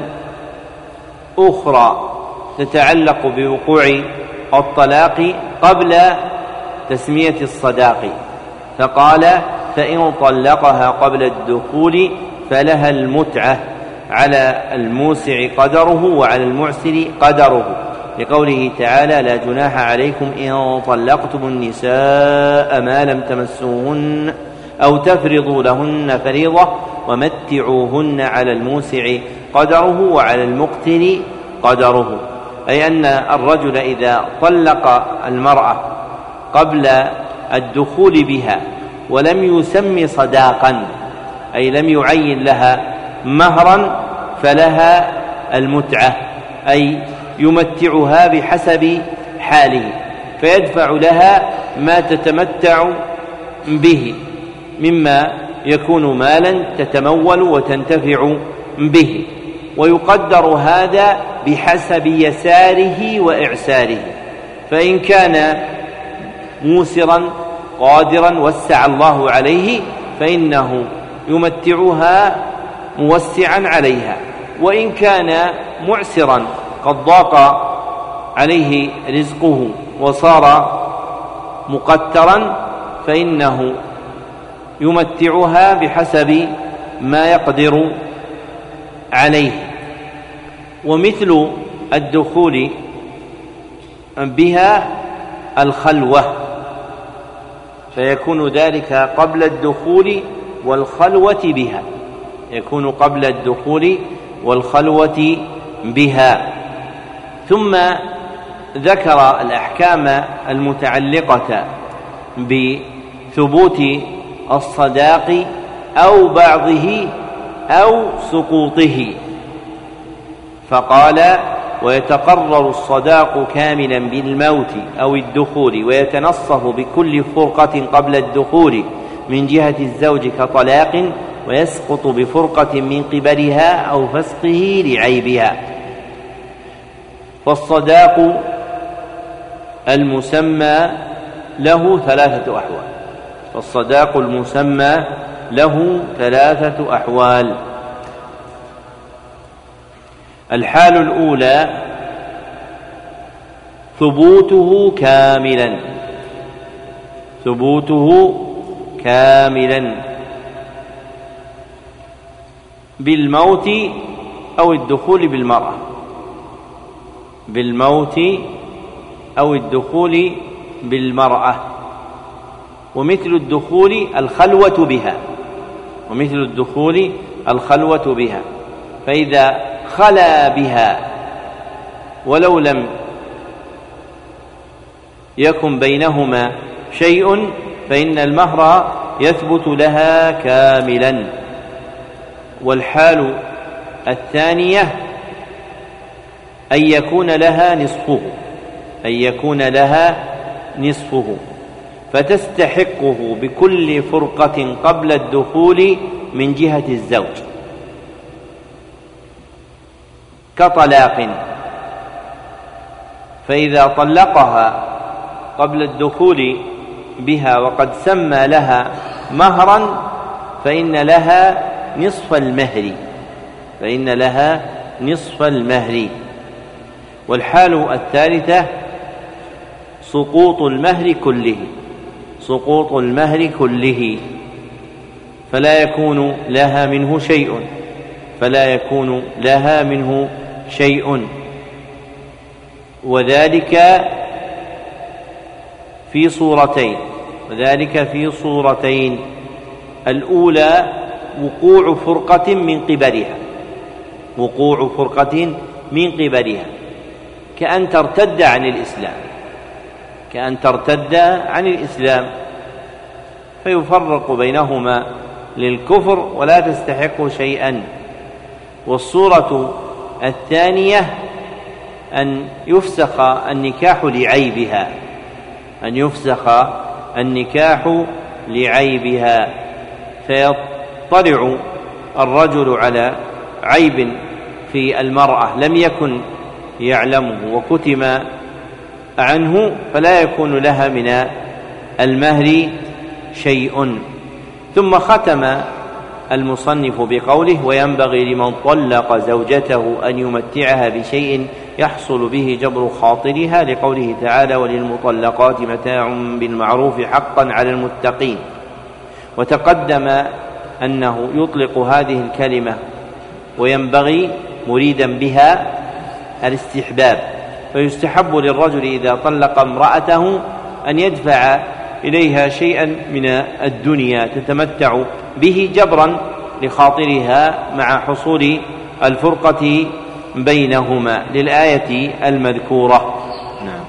أخرى تتعلق بوقوع الطلاق قبل تسمية الصداق، فقال فإن طلقها قبل الدخول فلها المتعة على الموسع قدره وعلى المعسر قدره، لقوله تعالى لا جناح عليكم إن طلقتم النساء ما لم تمسوهن أو تفرضوا لهن فريضة ومتعوهن على الموسع قدره وعلى المقتر قدره، أي أن الرجل إذا طلق المرأة قبل الدخول بها ولم يسم صداقا أي لم يعين لها مهرا فلها المتعة، أي يمتعها بحسب حاله، فيدفع لها ما تتمتع به مما يكون مالا تتمول وتنتفع به، ويقدر هذا بحسب يساره وإعساره، فإن كان موسرا قادرا وسع الله عليه فإنه يمتعها موسعا عليها، وإن كان معسرا قد ضاق عليه رزقه وصار مقترا فإنه يمتعها بحسب ما يقدر عليه. ومثل الدخول بها الخلوة، فيكون ذلك قبل الدخول والخلوة بها، يكون قبل الدخول والخلوة بها. ثم ذكر الأحكام المتعلقة بثبوت الصداق أو بعضه أو سقوطه، فقال ويتقرر الصداق كاملا بالموت أو الدخول، ويتنصف بكل فرقة قبل الدخول من جهة الزوج كطلاق، ويسقط بفرقة من قبلها أو فسقه لعيبها. فالصداق المسمى له ثلاثة أحوال، فالصداق المسمى له ثلاثة أحوال. الحال الأولى ثبوته كاملا، ثبوته كاملا بالموت أو الدخول بالمرأة، بالموت أو الدخول بالمرأة. ومثل الدخول الخلوة بها، ومثل الدخول الخلوة بها، فإذا خلا بها ولو لم يكن بينهما شيء فإن المهر يثبت لها كاملا. والحال الثانية أن يكون لها نصفه، أن يكون لها نصفه فتستحقه بكل فرقة قبل الدخول من جهة الزوج، كطلاق، فإذا طلقها قبل الدخول بها وقد سمى لها مهرا فإن لها نصف المهر، فإن لها نصف المهر. والحال الثالثة سقوط المهر كله، سقوط المهر كله، فلا يكون لها منه شيء، فلا يكون لها منه شيء. وذلك في صورتين، وذلك في صورتين: الأولى وقوع فرقة من قبلها، وقوع فرقة من قبلها، كأن ترتد عن الإسلام، كأن ترتد عن الإسلام فيفرق بينهما للكفر ولا تستحق شيئا. والصورة الثانية أن يفسخ النكاح لعيبها، أن يفسخ النكاح لعيبها، فيطلع الرجل على عيب في المرأة لم يكن يعلمه وكتم عنه فلا يكون لها من المهر شيء. ثم ختم المصنف بقوله: وينبغي لمن طلق زوجته أن يمتعها بشيء يحصل به جبر خاطرها، لقوله تعالى: وللمطلقات متاع بالمعروف حقا على المتقين. وتقدم أنه يطلق هذه الكلمة وينبغي مريدا بها الاستحباب، فيستحب للرجل إذا طلق امرأته أن يدفع إليها شيئا من الدنيا تتمتع به جبرا لخاطرها مع حصول الفرقة بينهما، للآية المذكورة. نعم.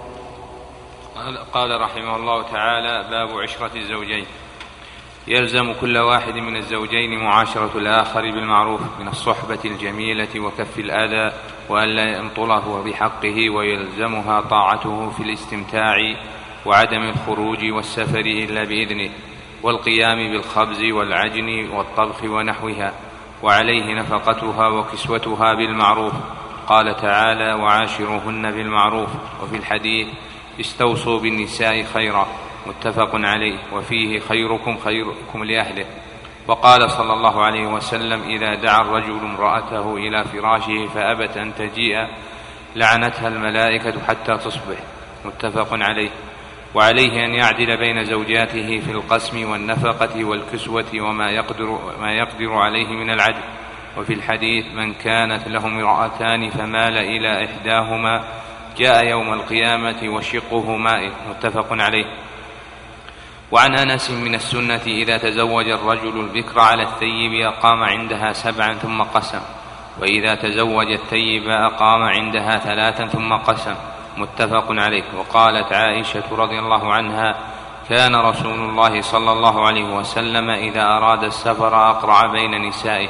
قال رحمه الله تعالى: باب عشرة الزوجين. يلزم كل واحد من الزوجين معاشرة الآخر بالمعروف من الصحبة الجميلة وكف الأذى وألا ينطله بحقه، ويلزمها طاعته في الاستمتاع وعدم الخروج والسفر إلا بإذنه، والقيام بالخبز والعجن والطبخ ونحوها، وعليه نفقتها وكسوتها بالمعروف. قال تعالى: وعاشروهن بالمعروف. وفي الحديث: استوصوا بالنساء خيرا، متفق عليه، وفيه: خيركم خيركم لأهله. وقال صلى الله عليه وسلم: إذا دعا الرجل امرأته إلى فراشه فأبت أن تجيء لعنتها الملائكة حتى تصبح، متفق عليه. وعليه أن يعدل بين زوجاته في القسم والنفقة والكسوة وما يقدر عليه من العدل. وفي الحديث: من كانت له امرأتان فمال إلى إحداهما جاء يوم القيامة وشقه مائل، متفق عليه. وعن أنس: من السنة إذا تزوج الرجل البكر على الثيب أقام عندها 7 ثم قسم، وإذا تزوج الثيب أقام عندها 3 ثم قسم، متفق عليه. وقالت عائشة رضي الله عنها: كان رسول الله صلى الله عليه وسلم إذا أراد السفر أقرع بين نسائه،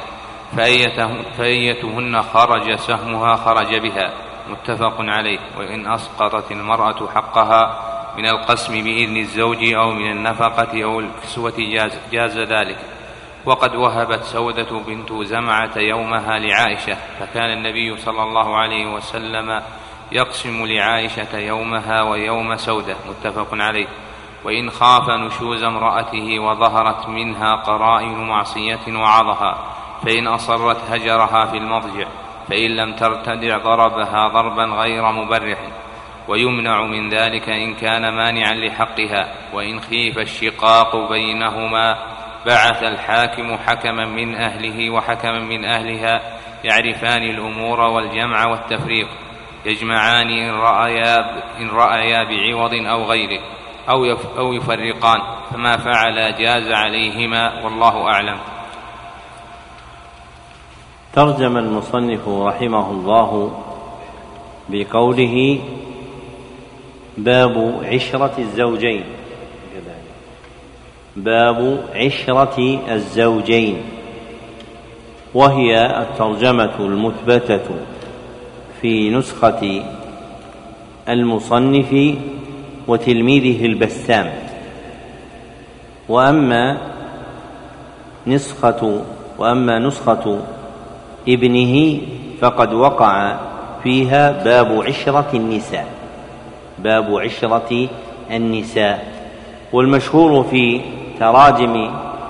فأيتهن خرج سهمها خرج بها، متفق عليه. وإن أسقطت المرأة حقها من القسم بإذن الزوج أو من النفقة أو الكسوة جاز ذلك. وقد وهبت سودة بنت زمعة يومها لعائشة، فكان النبي صلى الله عليه وسلم يقسم لعائشة يومها ويوم سودة، متفق عليه. وإن خاف نشوز امرأته وظهرت منها قرائن معصية وعظها، فإن أصرت هجرها في المضجع، فإن لم ترتدع ضربها ضربا غير مبرح. ويمنع من ذلك إن كان مانعا لحقها. وإن خيف الشقاق بينهما بعث الحاكم حكما من أهله وحكما من أهلها يعرفان الأمور والجمع والتفريق، يجمعان إن رأيا بعوض أو غيره أو يفرقان، فما فعل جاز عليهما، والله أعلم. ترجم المصنف رحمه الله بقوله: باب عشرة الزوجين. باب عشرة الزوجين، وهي الترجمة المثبتة في نسخة المصنف وتلميذه البسام. وأما نسخة ابنه فقد وقع فيها باب عشرة النساء. باب عشرة النساء. والمشهور في تراجم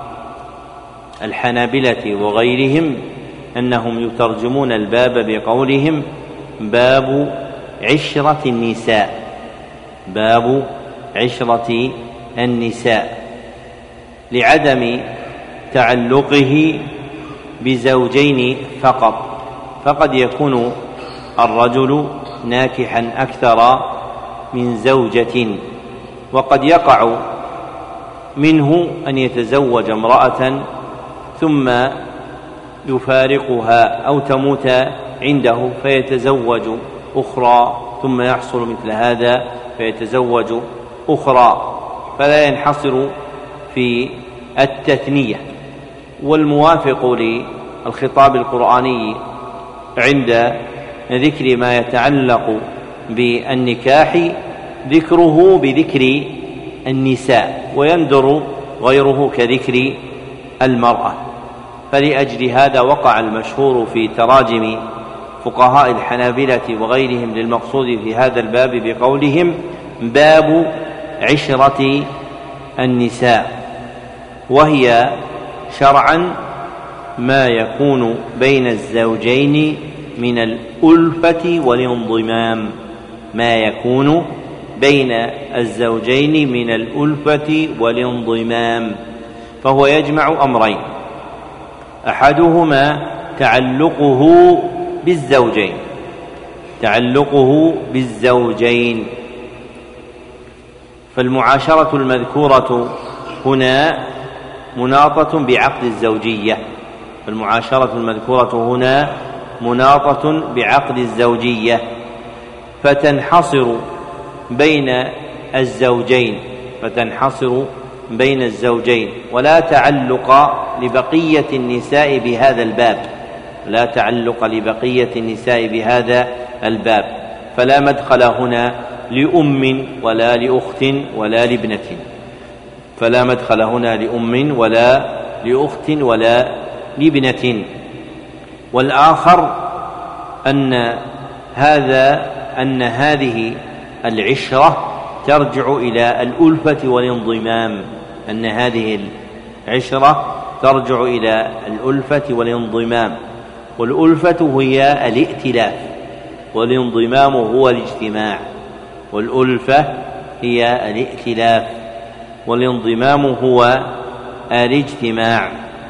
الحنابلة وغيرهم أنهم يترجمون الباب بقولهم: باب عشرة النساء. باب عشرة النساء، لعدم تعلقه بزوجين فقط، فقد يكون الرجل ناكحا أكثر من زوجة، وقد يقع منه أن يتزوج امرأة ثم يفارقها أو تموت عنده فيتزوج أخرى، ثم يحصل مثل هذا فيتزوج أخرى، فلا ينحصر في التثنية. والموافق للخطاب القرآني عند ذكر ما يتعلق بالنكاح ذكره بذكر النساء، ويندر غيره كذكر المرأة. فلأجل هذا وقع المشهور في تراجم فقهاء الحنابلة وغيرهم للمقصود في هذا الباب بقولهم: باب عشرة النساء، وهي شرعا ما يكون بين الزوجين من الألفة والانضمام. ما يكون بين الزوجين من الألفة والانضمام، فهو يجمع أمرين: أحدهما تعلقه بالزوجين، فالمعاشرة المذكورة هنا مناطة بعقد الزوجية. فتنحصر بين الزوجين، ولا تعلق لبقية النساء بهذا الباب، فلا مدخل هنا لأم ولا لأخت ولا لابنة. والآخر أن هذه العشرة ترجع إلى الألفة والانضمام، والألفة هي الائتلاف، والانضمام هو الاجتماع.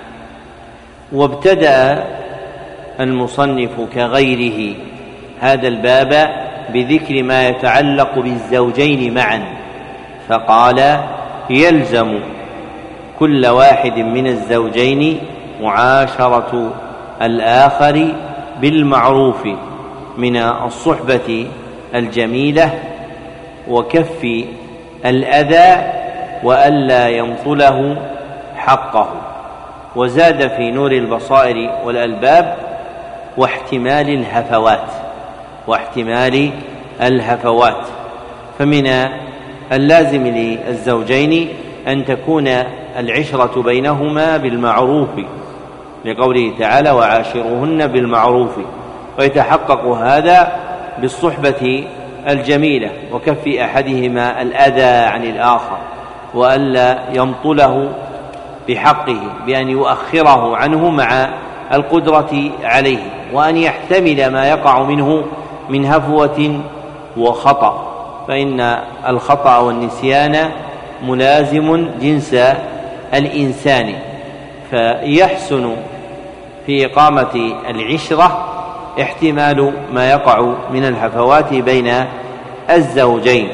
وابتدأ المصنف كغيره هذا الباب بذكر ما يتعلق بالزوجين معا، فقال: يلزم كل واحد من الزوجين معاشرة الآخر بالمعروف من الصحبة الجميلة وكف الأذى وألا ينطله حقه. وزاد في نور البصائر والألباب: واحتمال الهفوات. فمن اللازم للزوجين أن تكون العشرة بينهما بالمعروف، لقوله تعالى: وعاشروهن بالمعروف، ويتحقق هذا بالصحبة الجميلة وكف أحدهما الأذى عن الآخر، وألا ينطله بحقه بأن يؤخره عنه مع القدرة عليه، وأن يحتمل ما يقع منه من هفوة وخطأ، فإن الخطأ والنسيان ملازم جنس الإنسان، فيحسن في إقامة العشرة احتمال ما يقع من الهفوات بين الزوجين.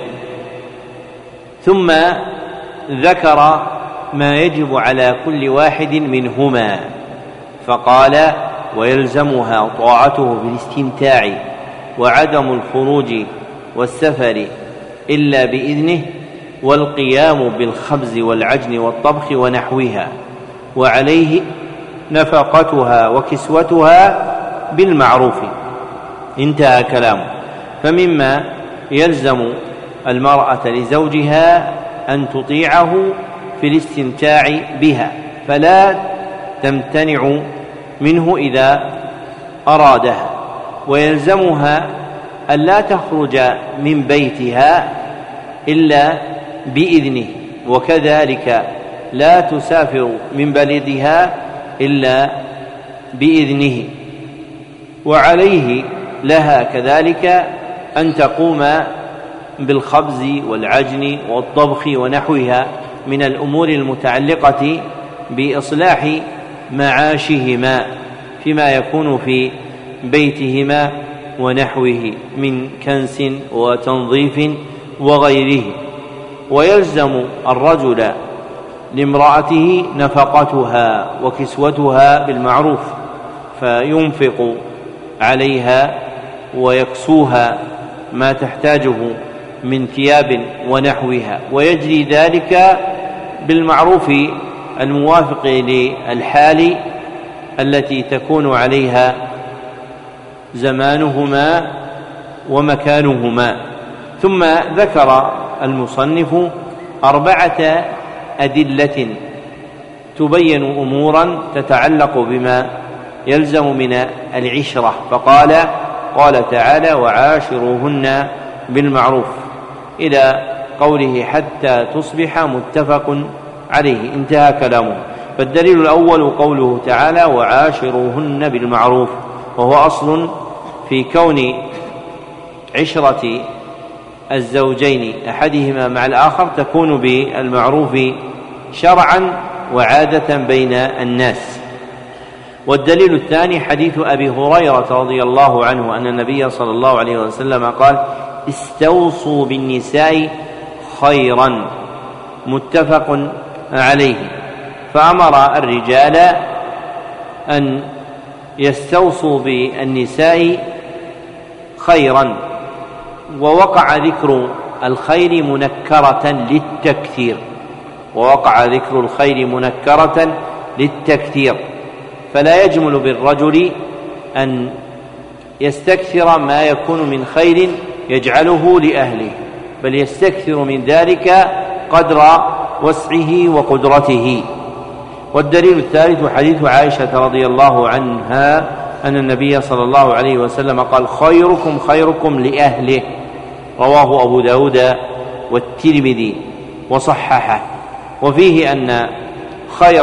ثم ذكر ما يجب على كل واحد منهما فقال: ويلزمها طاعته بالاستمتاع وعدم الخروج والسفر إلا بإذنه، والقيام بالخبز والعجن والطبخ ونحوها، وعليه نفقتها وكسوتها بالمعروف. انتهى كلامه. فمما يلزم المرأة لزوجها أن تطيعه في الاستمتاع بها، فلا تمتنع منه إذا أرادها، ويلزمها أن لا تخرج من بيتها إلا بإذنه، وكذلك لا تسافر من بلدها إلا بإذنه، وعليه لها كذلك أن تقوم بالخبز والعجن والطبخ ونحوها من الأمور المتعلقة بإصلاح معاشهما فيما يكون في بيتهما ونحوه من كنس وتنظيف وغيره. ويلزم الرجل لامرأته نفقتها وكسوتها بالمعروف، فينفق عليها ويكسوها ما تحتاجه من ثياب ونحوها، ويجري ذلك بالمعروف الموافق للحال التي تكون عليها زمانهما ومكانهما. ثم ذكر المصنف 4 أدلة تبين أمورا تتعلق بما يلزم من العشرة، قال تعالى: وعاشروهن بالمعروف، إلى قوله حتى تصبح، متفق عليه. انتهى كلامه. فالدليل الأول قوله تعالى: وعاشروهن بالمعروف، وهو أصل في كون عشرة الزوجين أحدهما مع الآخر تكون بالمعروف شرعا وعادة بين الناس. والدليل الثاني حديث أبي هريرة رضي الله عنه أن النبي صلى الله عليه وسلم قال: استوصوا بالنساء خيرا، متفق عليه. فأمر الرجال أن يستوصوا بالنساء خيرا، ووقع ذكر الخير منكرة للتكثير، فلا يجمل بالرجل أن يستكثر ما يكون من خير يجعله لأهله، بل يستكثر من ذلك قدر وسعه وقدرته. والدليل الثالث حديث عائشة رضي الله عنها أن النبي صلى الله عليه وسلم قال: خيركم خيركم لأهله، رواه أبو داود والترمذي وصححه. وفيه أن خير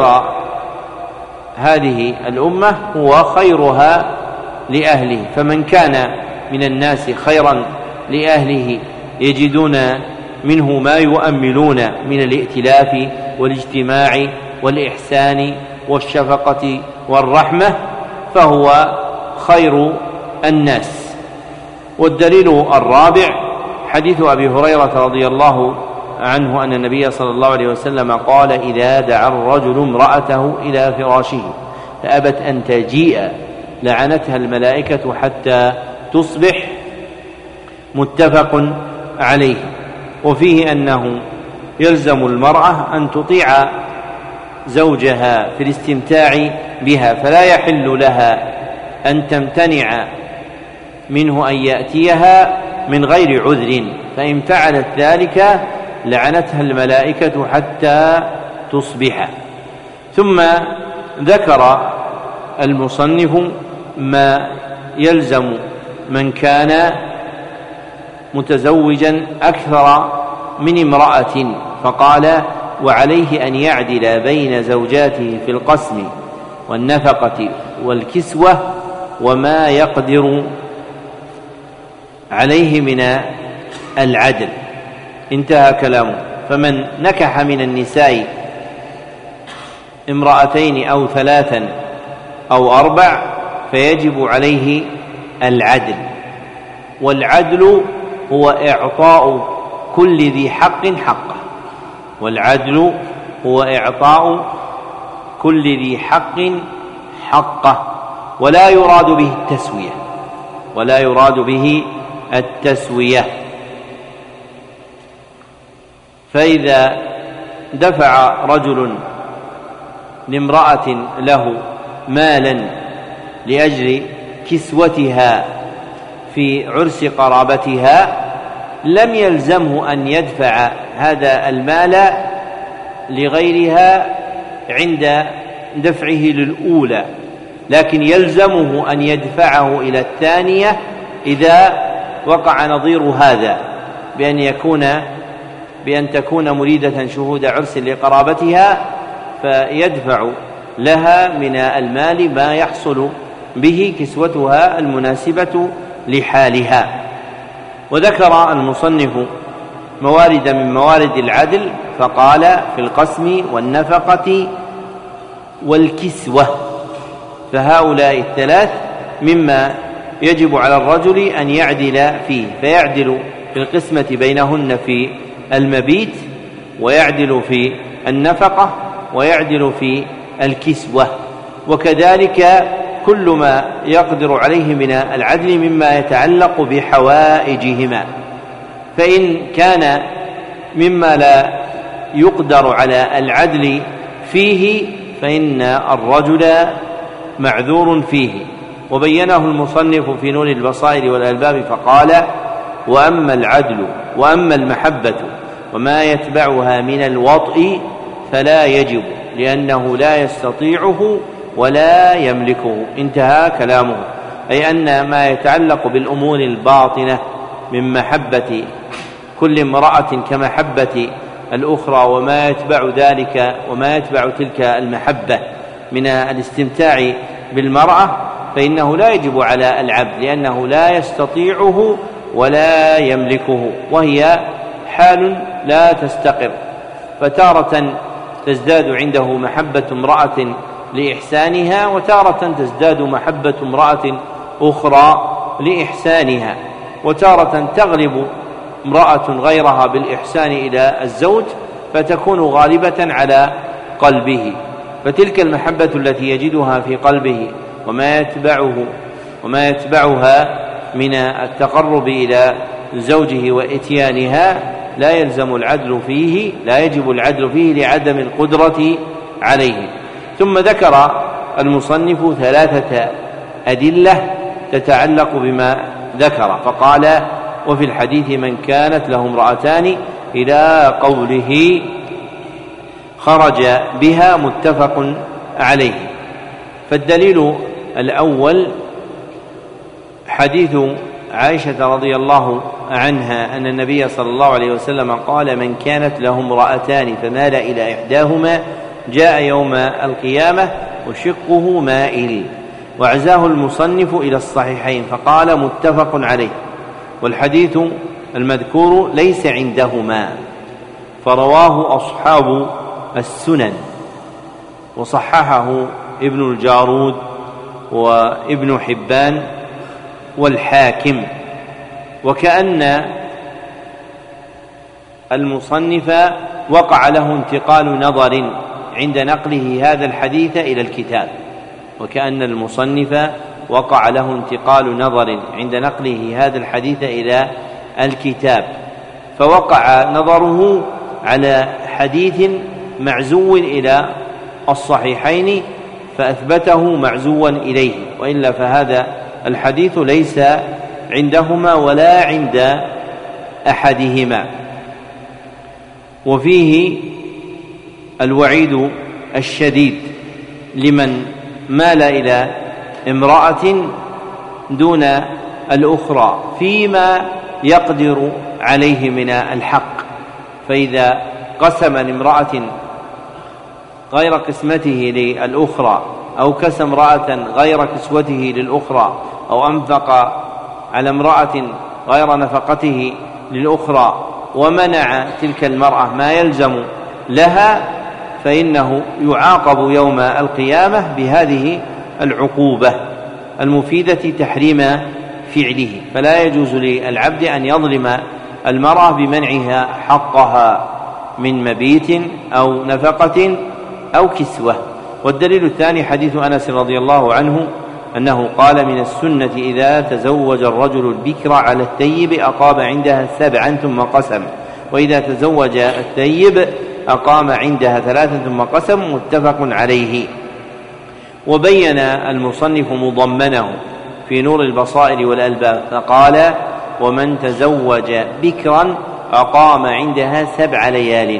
هذه الأمة هو خيرها لأهله، فمن كان من الناس خيرا لأهله يجدون منه ما يؤملون من الائتلاف والاجتماع والإحسان والشفقة والرحمة، فهو خير الناس. والدليل الرابع حديث أبي هريرة رضي الله عنه أن النبي صلى الله عليه وسلم قال: إذا دعا الرجل امرأته إلى فراشه فأبت أن تجيء لعنتها الملائكة حتى تصبح، متفق عليه. وفيه أنه يلزم المرأة أن تطيع زوجها في الاستمتاع بها، فلا يحل لها أن تمتنع منه أن يأتيها من غير عذر، فإن فعلت ذلك لعنتها الملائكة حتى تصبح. ثم ذكر المصنف ما يلزم من كان متزوجا أكثر من امرأة، فقال: وعليه أن يعدل بين زوجاته في القسم والنفقة والكسوة وما يقدر عليه من العدل. انتهى كلامه. فمن نكح من النساء امرأتين أو ثلاثا أو أربع فيجب عليه العدل، والعدل هو إعطاء كل ذي حق حقه، والعدل هو إعطاء كل ذي حق حقه، ولا يراد به التسوية، ولا يراد به التسوية. فإذا دفع رجل لامرأة له مالا لأجل كسوتها في عرس قرابتها لم يلزمه أن يدفع هذا المال لغيرها عند دفعه للأولى، لكن يلزمه أن يدفعه إلى الثانية إذا وقع نظير هذا، بأن تكون مريدة شهود عرس لقرابتها فيدفع لها من المال ما يحصل به كسوتها المناسبة لحالها. وذكر المصنف موارد من موارد العدل فقال في القسم والنفقة والكسوة، فهؤلاء الثلاث مما يجب على الرجل أن يعدل فيه، فيعدل في القسمة بينهن في المبيت، ويعدل في النفقة، ويعدل في الكسوة، وكذلك كل ما يقدر عليه من العدل مما يتعلق بحوائجهما. فإن كان مما لا يقدر على العدل فيه فإن الرجل معذور فيه. وبينه المصنف في نور البصائر والألباب فقال: وأما العدل وأما المحبة وما يتبعها من الوطء فلا يجب، لأنه لا يستطيعه ولا يملكه. انتهى كلامه، أي أن ما يتعلق بالأمور الباطنة من محبة كل امرأة كمحبة الأخرى، وما يتبع ذلك وما يتبع تلك المحبة من الاستمتاع بالمرأة، فإنه لا يجب على العبد، لأنه لا يستطيعه ولا يملكه، وهي حال لا تستقر. فتارة تزداد عنده محبة امرأة لإحسانها، وتارة تزداد محبة امرأة أخرى لإحسانها، وتارة تغلب امرأة غيرها بالإحسان إلى الزوج فتكون غالبة على قلبه. فتلك المحبة التي يجدها في قلبه وما يتبعها من التقرب إلى زوجه وإتيانها لا يجب العدل فيه لعدم القدرة عليه. ثم ذكر المصنف 3 أدلة تتعلق بما ذكر، فقال: وفي الحديث من كانت له امرأتان إلى قوله خرج بها متفق عليه. فالدليل الأول حديث عائشة رضي الله عنها أن النبي صلى الله عليه وسلم قال: من كانت له امرأتان فمال إلى إحداهما جاء يوم القيامة وشقه مائل. وعزاه المصنف إلى الصحيحين فقال: متفق عليه. والحديث المذكور ليس عندهما، فرواه أصحاب السنن، وصححه ابن الجارود وابن حبان والحاكم. وكأن المصنف وقع له انتقال نظر عند نقله هذا الحديث إلى الكتاب، وكأن المصنف وقع له انتقال نظر عند نقله هذا الحديث إلى الكتاب، فوقع نظره على حديث معزو إلى الصحيحين فأثبته معزوا إليه، وإلا فهذا الحديث ليس عندهما ولا عند أحدهما. وفيه الوعيد الشديد لمن مال إلى امرأة دون الأخرى فيما يقدر عليه من الحق. فإذا قسم لامرأة غير قسمته للأخرى، أو كسى امرأة غير كسوته للأخرى، أو أنفق على امرأة غير نفقته للأخرى، ومنع تلك المرأة ما يلزم لها فإنه يعاقب يوم القيامة بهذه العقوبة المفيدة تحريم فعله. فلا يجوز للعبد أن يظلم المرأة بمنعها حقها من مبيت أو نفقة أو كسوة. والدليل الثاني حديث أنس رضي الله عنه أنه قال: من السنة إذا تزوج الرجل البكر على الثيب أقام عندها 7 ثم قسم، وإذا تزوج الثيب أقام عندها 3 ثم قسم، متفق عليه. وبين المصنف مضمنه في نور البصائر والألباب فقال: ومن تزوج بكرا أقام عندها 7 ليال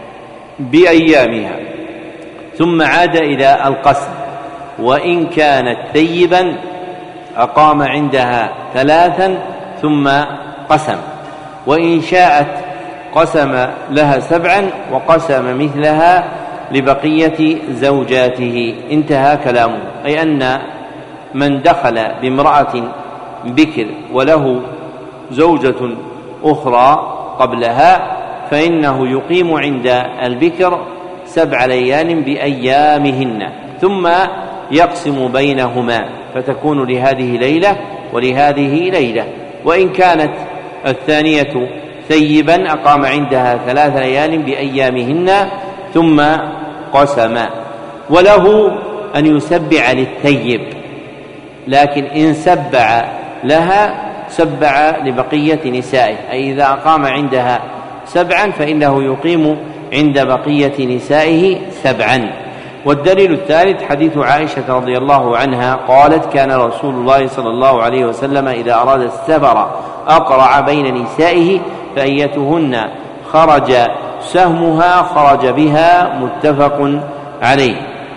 بأيامها، ثم عاد إلى القسم، وإن كانت ثيبا أقام عندها 3 ثم قسم، وإن شاءت قسم لها 7 وقسم مثلها لبقية زوجاته. انتهى كلامه. أي أن من دخل بامرأة بكر وله زوجة أخرى قبلها فإنه يقيم عند البكر 7 ليال بأيامهن، ثم يقسم بينهما، فتكون لهذه ليلة ولهذه ليلة. وإن كانت الثانية ثيبا أقام عندها 3 ليال بأيامهن ثم قسم. وله أن يسبع للثيب، لكن إن سبع لها سبع لبقية نسائه، أي إذا أقام عندها 7 فإنه يقيم عند بقية نسائه 7. والدليل الثالث حديث عائشة رضي الله عنها قالت: كان رسول الله صلى الله عليه وسلم إذا أراد السفر أقرع بين نسائه، فأيتهن خرج سهمها خرج بها، متفق عليه.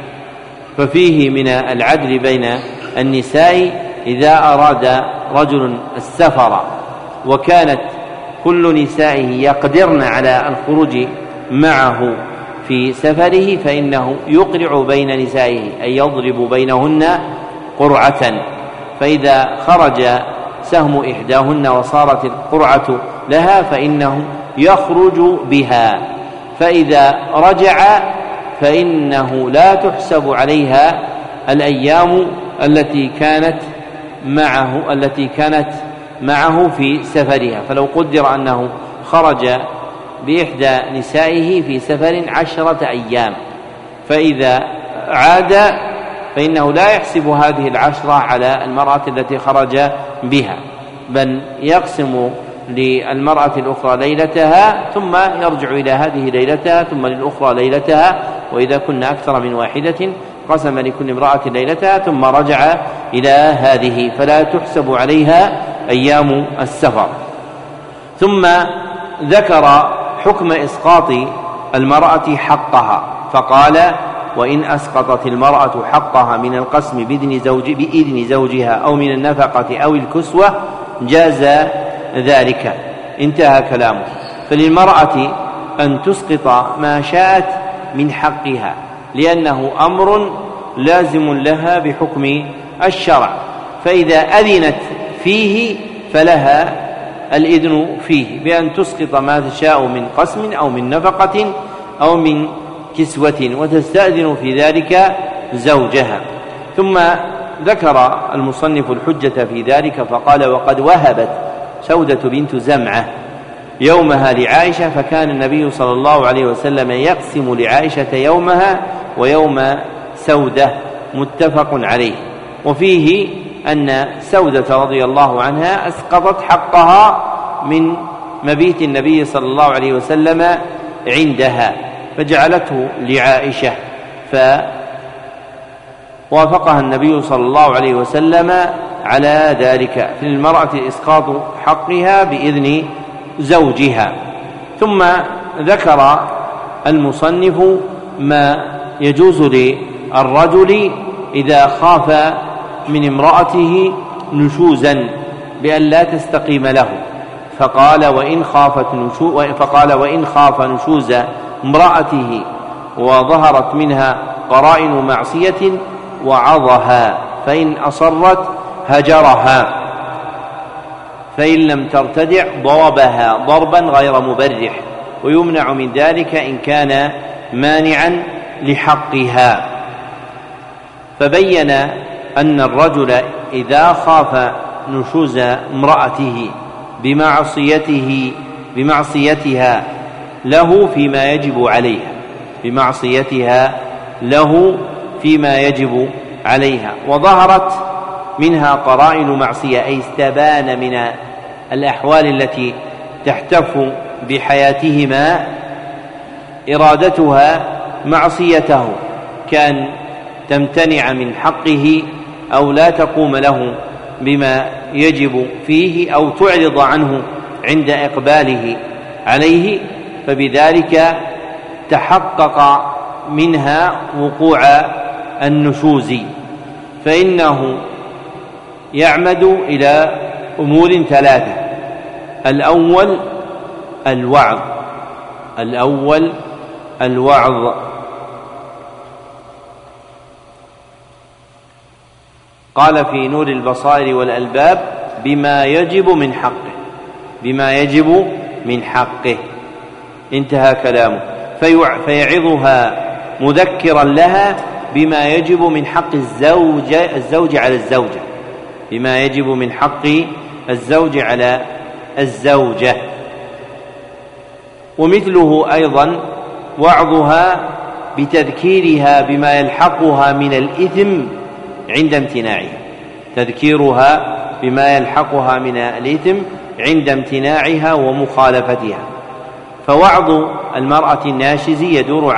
ففيه من العدل بين النساء إذا أراد رجل السفر وكانت كل نسائه يقدرن على الخروج معه في سفره فإنه يقرع بين نسائه، أي يضرب بينهن قرعة، فإذا خرج سهم إحداهن وصارت القرعة لها فإنه يخرج بها، فإذا رجع فإنه لا تحسب عليها الأيام التي كانت معه في سفرها. فلو قدر أنه خرج بإحدى نسائه في سفر 10 أيام، فإذا عاد فإنه لا يحسب هذه 10 على المرأة التي خرج بها، بل يقسم للمرأة الأخرى ليلتها ثم يرجع إلى هذه ليلتها ثم للأخرى ليلتها، وإذا كنا أكثر من واحدة قسم لكل امرأة ليلتها ثم رجع إلى هذه، فلا تحسب عليها أيام السفر. ثم ذكر حكم إسقاط المرأة حقها فقال: وإن أسقطت المرأة حقها من القسم بإذن زوجها أو من النفقة أو الكسوة جاز ذلك. انتهى كلامه. فللمرأة أن تسقط ما شاءت من حقها، لأنه أمر لازم لها بحكم الشرع، فإذا أذنت فيه فلها الإذن فيه بأن تسقط ما تشاء من قسم أو من نفقة أو من كسوة، وتستأذن في ذلك زوجها. ثم ذكر المصنف الحجة في ذلك فقال: وقد وهبت سودة بنت زمعة يومها لعائشة، فكان النبي صلى الله عليه وسلم يقسم لعائشة يومها ويوم سودة، متفق عليه. وفيه أن سودة رضي الله عنها أسقطت حقها من مبيت النبي صلى الله عليه وسلم عندها فجعلته لعائشة، فوافقها النبي صلى الله عليه وسلم على ذلك. في المرأة إسقاط حقها بإذن زوجها. ثم ذكر المصنف ما يجوز للرجل إذا خاف من امرأته نشوزا بأن لا تستقيم له، فقال: وإن خاف نشوز امرأته وظهرت منها قرائن معصية وعظها، فإن أصرت هجرها، فإن لم ترتدع ضربها ضربا غير مبرح، ويمنع من ذلك إن كان مانعا لحقها. فبين أن الرجل إذا خاف نشوز امرأته بمعصيتها له فيما يجب عليها، وظهرت منها قرائن معصية، أي استبان من الأحوال التي تحتف بحياتهما إرادتها معصيته، كان تمتنع من حقه أو لا تقوم له بما يجب فيه أو تعرض عنه عند إقباله عليه، فبذلك تحقق منها وقوع النشوز. فإنه يعمد إلى أمور ثلاثة: الأول الوعظ، قال في نور البصائر والألباب: بما يجب من حقه، انتهى كلامه. فيعظها مذكرا لها بما يجب من حق الزوج على الزوجة، بما يجب من حق الزوج على الزوجة. ومثله أيضا وعظها بتذكيرها بما يلحقها من الإثم عند امتناعها ومخالفتها. فوعظ المرأة الناشز يدور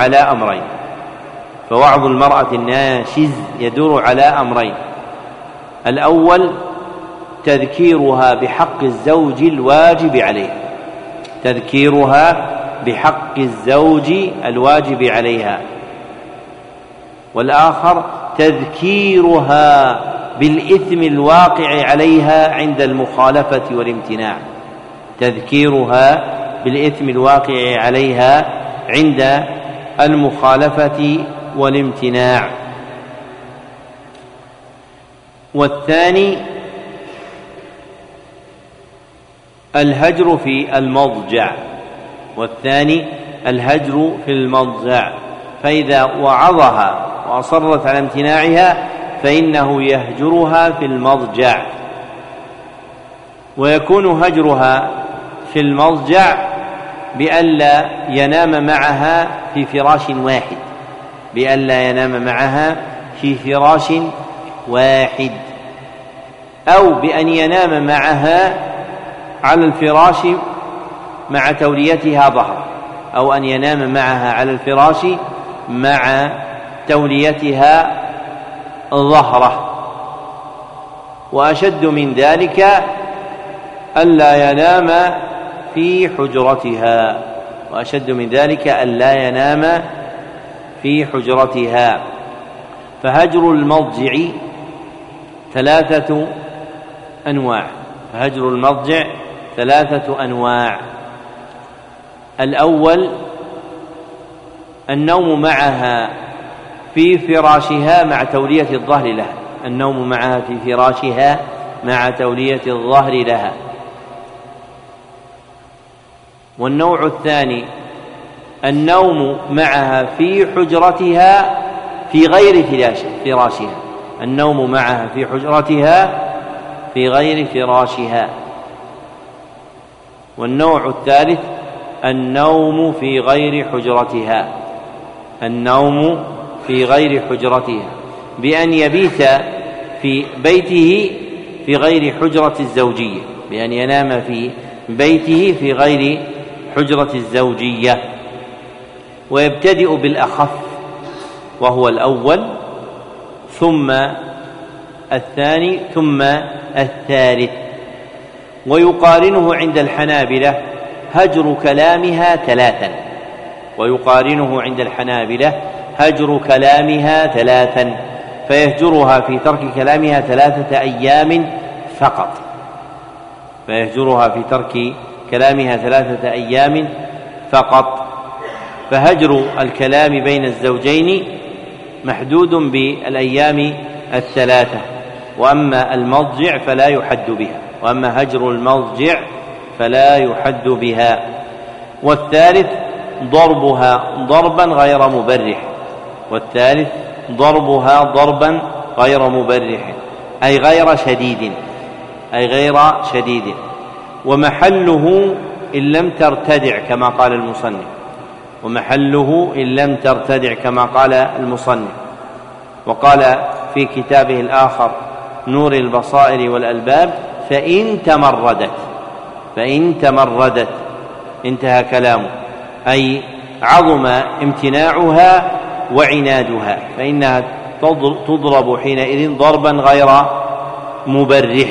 على أمرين: الأول تذكيرها بحق الزوج الواجب عليها، والآخر تذكيرها بالإثم الواقع عليها عند المخالفة والامتناع. والثاني الهجر في المضجع، فإذا وعظها وأصرت على امتناعها فإنه يهجرها في المضجع. ويكون هجرها في المضجع بألا ينام معها في فراش واحد، أو بأن ينام معها على الفراش مع توليتها ظهرا، أو أن ينام معها على الفراش مع توليتها ظهره. وأشد من ذلك ألا ينام في حجرتها، فهجر المضجع ثلاثة أنواع. الأول النوم معها في فراشها مع تولية الظهر لها، والنوع الثاني النوم معها في حجرتها في غير فراشها، والنوع الثالث النوم في غير حجرتها بأن يبيت في بيته في غير حجرة الزوجية، بأن ينام في بيته في غير حجرة الزوجية. ويبتدئ بالأخف وهو الأول، ثم الثاني، ثم الثالث. ويقارنه عند الحنابلة هجر كلامها ثلاثا، فيهجرها في ترك كلامها 3 أيام فقط. فهجر الكلام بين الزوجين محدود بالأيام 3، وأما المضجع فلا يحد بها، وأما هجر المضجع فلا يحد بها. والثالث ضربها ضربا غير مبرح، والثالث ضربها ضربا غير مبرح أي غير شديد، ومحله إن لم ترتدع كما قال المصنف، ومحله إن لم ترتدع كما قال المصنف. وقال في كتابه الآخر نور البصائر والألباب فإن تمردت انتهى كلامه، أي عظم امتناعها وعنادها فإنها تضرب حينئذ ضربا غير مبرح.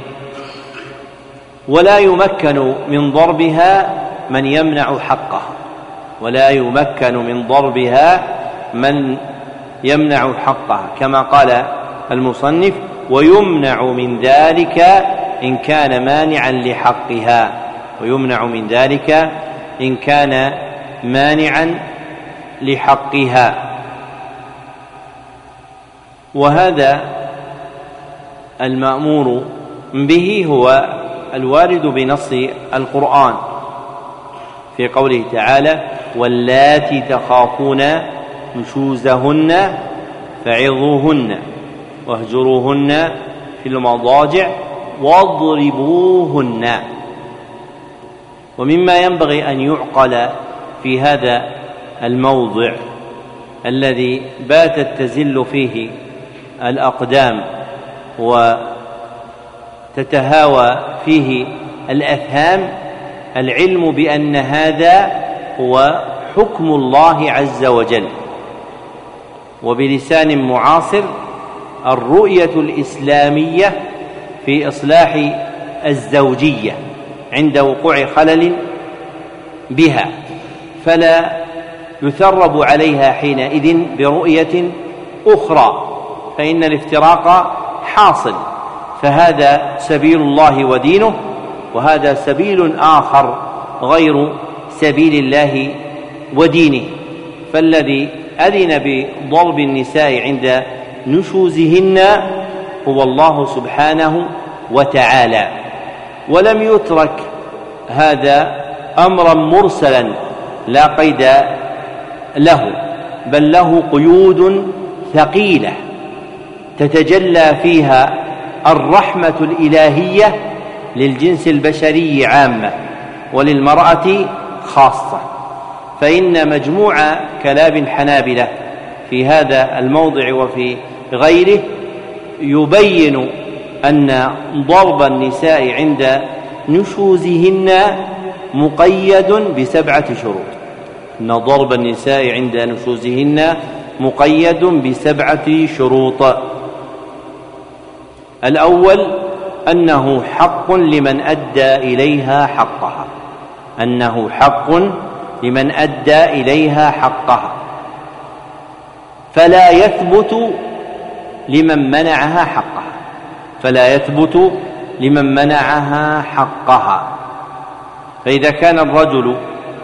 ولا يمكن من ضربها من يمنع حقه، ولا يمكن من ضربها من يمنع حقها كما قال المصنف ويمنع من ذلك إن كان مانعا لحقها، ويمنع من ذلك إن كان مانعا لحقها. وهذا المأمور به هو الوارد بنص القرآن في قوله تعالى واللاتي تخافون نشوزهن فعظوهن واهجروهن في المضاجع واضربوهن. ومما ينبغي أن يعقل في هذا الموضع الذي باتت تزل فيه الأقدام وتتهاوى فيه الأفهام العلم بأن هذا هو حكم الله عز وجل، وبلسان معاصر الرؤية الإسلامية في إصلاح الزوجية عند وقوع خلل بها، فلا يثرب عليها حينئذ برؤية أخرى، فإن الافتراق حاصل، فهذا سبيل الله ودينه، وهذا سبيل آخر غير سبيل الله ودينه. فالذي أذن بضرب النساء عند نشوزهن هو الله سبحانه وتعالى، ولم يترك هذا أمرا مرسلا لا قيد له، بل له قيود ثقيلة تتجلى فيها الرحمة الإلهية للجنس البشري عامة وللمرأة خاصة. فإن مجموع كلام الحنابلة في هذا الموضع وفي غيره يبين أن ضرب النساء عند نشوزهن مقيد ب7 شروط، أن ضرب النساء عند نشوزهن مقيد ب7 شروط. الأول أنه حق لمن أدى إليها حقها، أنه حق لمن أدى إليها حقها، فلا يثبت لمن منعها حقها، فلا يثبت لمن منعها حقها. فإذا كان الرجل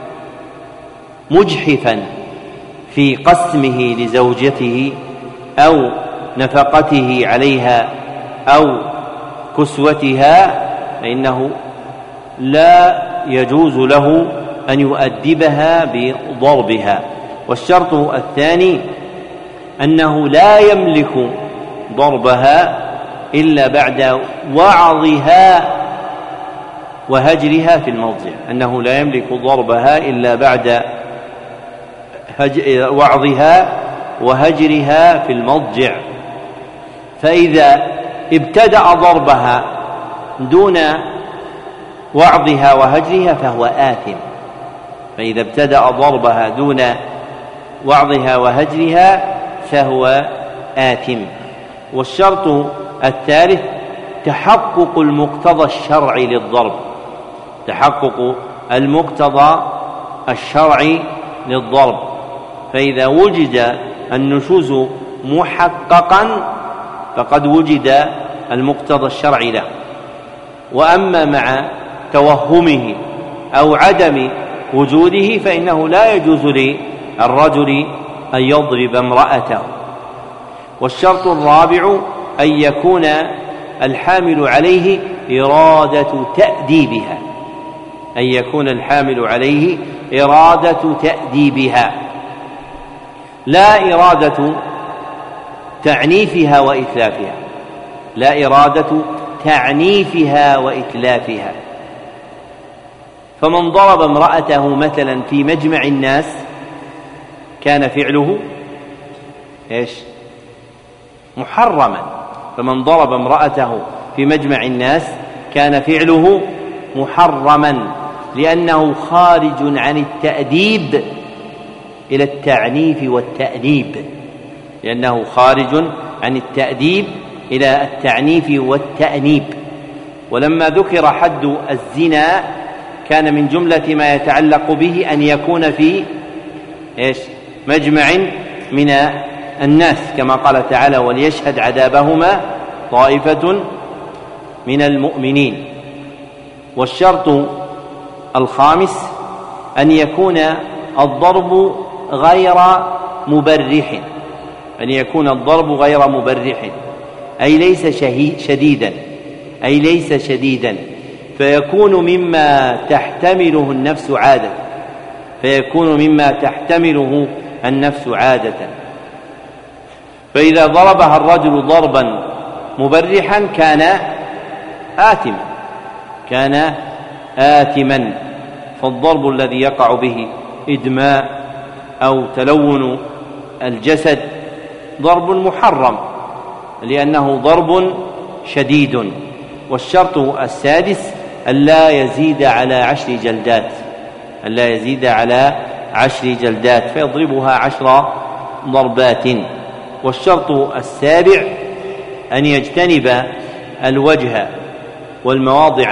مجحفا في قسمه لزوجته أو نفقته عليها أو كسوتها فإنه لا يجوز له أن يؤدبها بضربها. والشرط الثاني أنه لا يملك ضربها إلا بعد وعظها وهجرها في المضجع، أنه لا يملك ضربها إلا بعد وعظها وهجرها في المضجع. فإذا ابتدأ ضربها دون وعظها وهجرها فهو آثم، فإذا ابتدأ ضربها دون وعظها وهجرها فهو آثم. والشرط الثالث تحقق المقتضى الشرعي للضرب، تحقق المقتضى الشرعي للضرب، فإذا وجد النشوز محققا فقد وجد المقتضى الشرعي له. وأما مع توهمه أو عدم وجوده فإنه لا يجوز للرجل أن يضرب امرأته. والشرط الرابع أن يكون الحامل عليه إرادة تأديبها، أن يكون الحامل عليه إرادة تأديبها، لا إرادة تعنيفها وإتلافها، لا إرادة تعنيفها وإتلافها. فمن ضرب امرأته مثلا في مجمع الناس كان فعله محرما. فمن ضرب امرأته في مجمع الناس كان فعله محرما، لأنه خارج عن التأديب إلى التعنيف والتأنيب، لأنه خارج عن التأديب إلى التعنيف والتأنيب. ولما ذكر حد الزنا كان من جملة ما يتعلق به أن يكون في مجمع من الناس، كما قال تعالى: وليشهد عذابهما طائفة من المؤمنين. والشرط الخامس أن يكون الضرب غير مبرح، أن يكون الضرب غير مبرح، أي ليس شديدا، فيكون مما تحتمله النفس عادة، فإذا ضربها الرجل ضربا مبرحا كان آثما. فالضرب الذي يقع به إدماء أو تلون الجسد ضرب محرم، لأنه ضرب شديد. والشرط السادس ألا يزيد على 10 جلدات، فيضربها 10 ضربات. والشرط السابع أن يجتنب الوجه والمواضع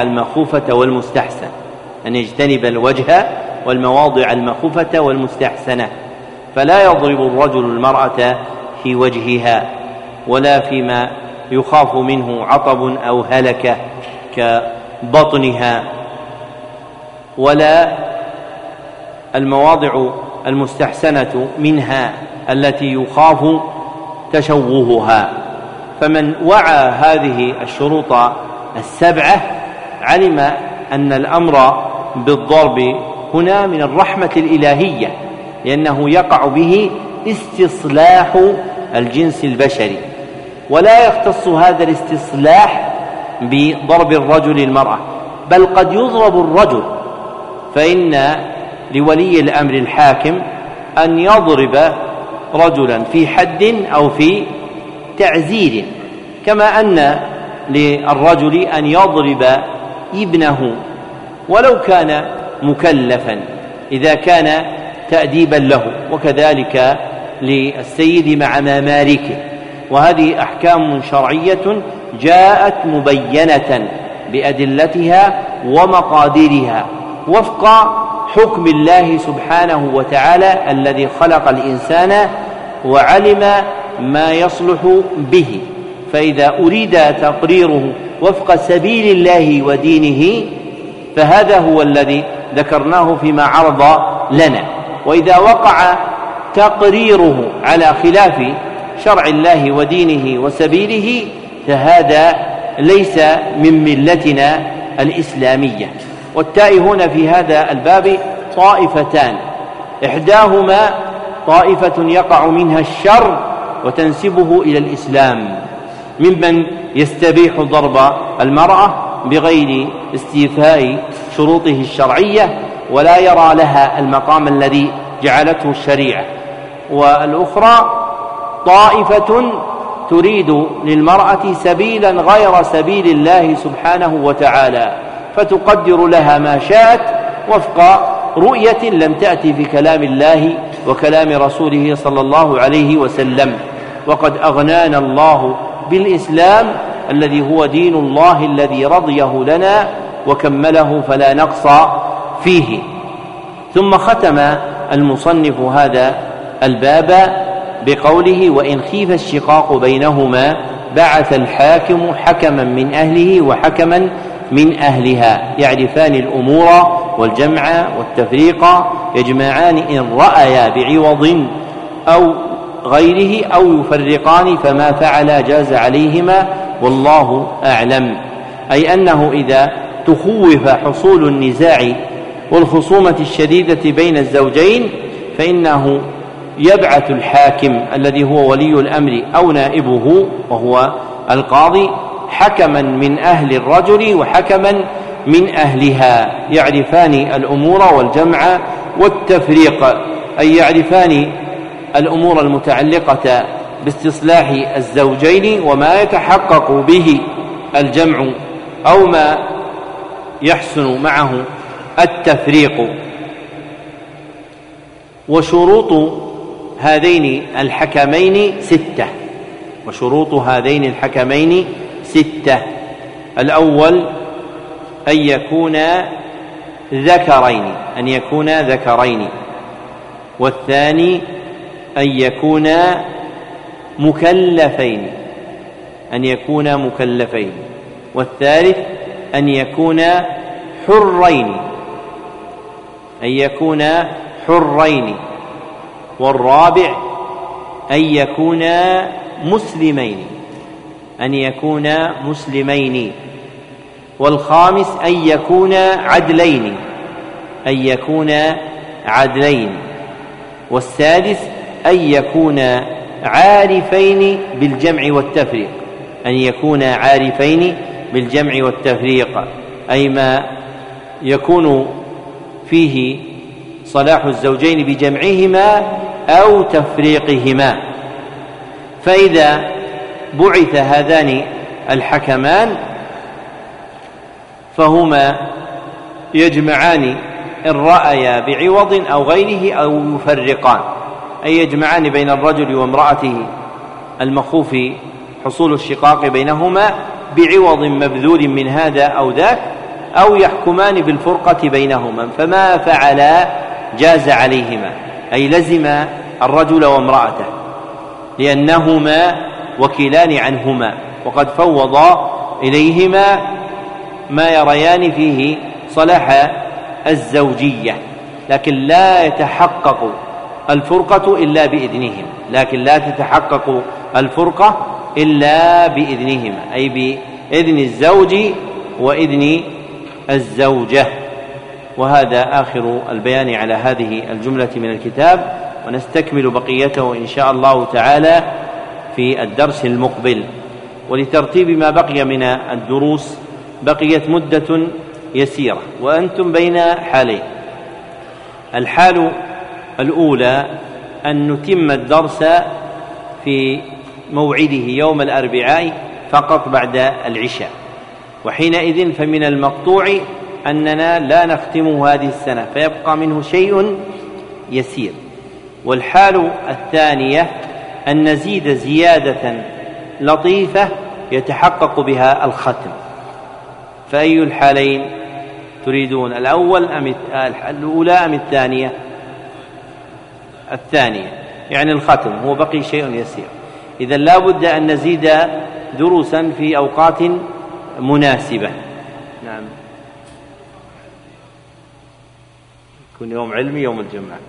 المخوفة والمستحسنة، فلا يضرب الرجل المرأة في وجهها ولا فيما يخاف منه عطب أو هلكة كبطنها، ولا المواضع المستحسنة منها التي يخاف تشوهها. فمن وعى هذه الشروط السبعة علم أن الأمر بالضرب هنا من الرحمة الإلهية، لأنه يقع به استصلاح الجنس البشري، ولا يختص هذا الاستصلاح بضرب الرجل المرأة، بل قد يضرب الرجل، فإن لولي الأمر الحاكم أن يضرب رجلا في حد أو في تعزير، كما أن للرجل أن يضرب ابنه ولو كان مكلفا إذا كان تأديبا له، وكذلك للسيد مع ممالكه. وهذه أحكام شرعية جاءت مبينة بأدلتها ومقاديرها وفق حكم الله سبحانه وتعالى الذي خلق الإنسان وعلم ما يصلح به. فإذا أريد تقريره وفق سبيل الله ودينه فهذا هو الذي ذكرناه فيما عرض لنا. وإذا وقع تقريره على خلاف شرع الله ودينه وسبيله فهذا ليس من ملتنا الإسلامية. والتائهون في هذا الباب طائفتان، إحداهما طائفة يقع منها الشر وتنسبه إلى الإسلام، ممن يستبيح ضرب المرأة بغير استيفاء شروطه الشرعية ولا يرى لها المقام الذي جعلته الشريعة. والأخرى طائفة تريد للمرأة سبيلا غير سبيل الله سبحانه وتعالى، فتقدر لها ما شاءت وفق رؤية لم تأتي في كلام الله وكلام رسوله صلى الله عليه وسلم. وقد أغنانا الله بالإسلام الذي هو دين الله الذي رضيه لنا وكمله فلا نقص فيه. ثم ختم المصنف هذا الباب بقوله: وإن خيف الشقاق بينهما بعث الحاكم حكما من أهله وحكما من أهلها يعرفان الأمور والجمع والتفريق، يجمعان إن رأيا بعوض أو غيره أو يفرقان، فما فعلا جاز عليهما والله أعلم. أي أنه إذا تخوف حصول النزاع والخصومة الشديدة بين الزوجين فإنه يبعث الحاكم الذي هو ولي الأمر أو نائبه وهو القاضي حكما من أهل الرجل وحكما من أهلها يعرفان الأمور والجمع والتفريق، أي يعرفان الأمور المتعلقة باستصلاح الزوجين وما يتحقق به الجمع أو ما يحسن معه التفريق. وشروط هذين الحكمين 6. وشروط هذين الحكمين 6: الأول أن يكونا ذكرين، والثاني أن يكونا مكلفين، والثالث أن يكونا حرين، والرابع أن يكونا مسلمين، والخامس أن يكونا عدلين، والسادس أن يكونا عارفين بالجمع والتفريق، أي ما يكون فيه صلاح الزوجين بجمعهما أو تفريقهما. فإذا بعث هذان الحكمان فهما يجمعان الرأي بعوض أو غيره أو يفرقان، أي يجمعان بين الرجل وامرأته المخوف حصول الشقاق بينهما بعوض مبذول من هذا أو ذاك، أو يحكمان بالفرقة بينهما، فما فعلا جاز عليهما، أي لزم الرجل وامرأته لأنهما وكيلان عنهما، وقد فوضا إليهما ما يريان فيه صلاح الزوجية، لكن لا تتحقق الفرقة إلا بإذنهما، أي بإذن الزوج وإذن الزوجة. وهذا آخر البيان على هذه الجملة من الكتاب، ونستكمل بقيته إن شاء الله تعالى في الدرس المقبل. ولترتيب ما بقي من الدروس بقيت مدة يسيرة، وأنتم بين حالين: الحال الأولى أن نتم الدرس في موعده يوم الأربعاء فقط بعد العشاء، وحينئذ فمن المقطوع أننا لا نختم هذه السنة فيبقى منه شيء يسير. والحال الثانية أن نزيد زيادة لطيفة يتحقق بها الختم. فأي الحالين تريدون، الأولى أم الثانية؟ الثانية، يعني الختم، هو بقي شيء يسير. إذن لا بد أن نزيد دروسا في أوقات مناسبة. نعم، يكون يوم علمي يوم الجمعة.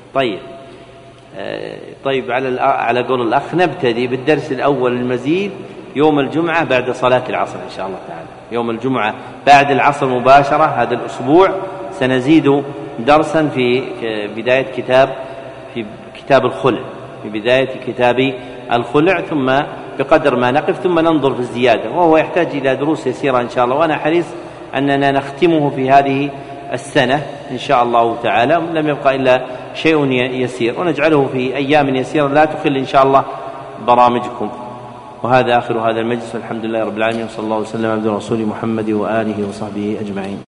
طيب على قول الأخ نبتدي بالدرس الأول المزيد يوم الجمعة بعد صلاة العصر إن شاء الله تعالى. يوم الجمعة بعد العصر مباشرة هذا الأسبوع سنزيد درسا في بداية كتاب الخلع، في بداية كتاب الخلع، ثم بقدر ما نقف ثم ننظر في الزيادة، وهو يحتاج إلى دروس يسيرة إن شاء الله، وأنا حريص أننا نختمه في هذه السنة إن شاء الله تعالى. لم يبقى إلا شيء يسير، ونجعله في أيام يسيرة لا تخل إن شاء الله برامجكم. وهذا آخر هذا المجلس، والحمد لله رب العالمين، صلى الله وسلم على رسول محمد وآله وصحبه أجمعين.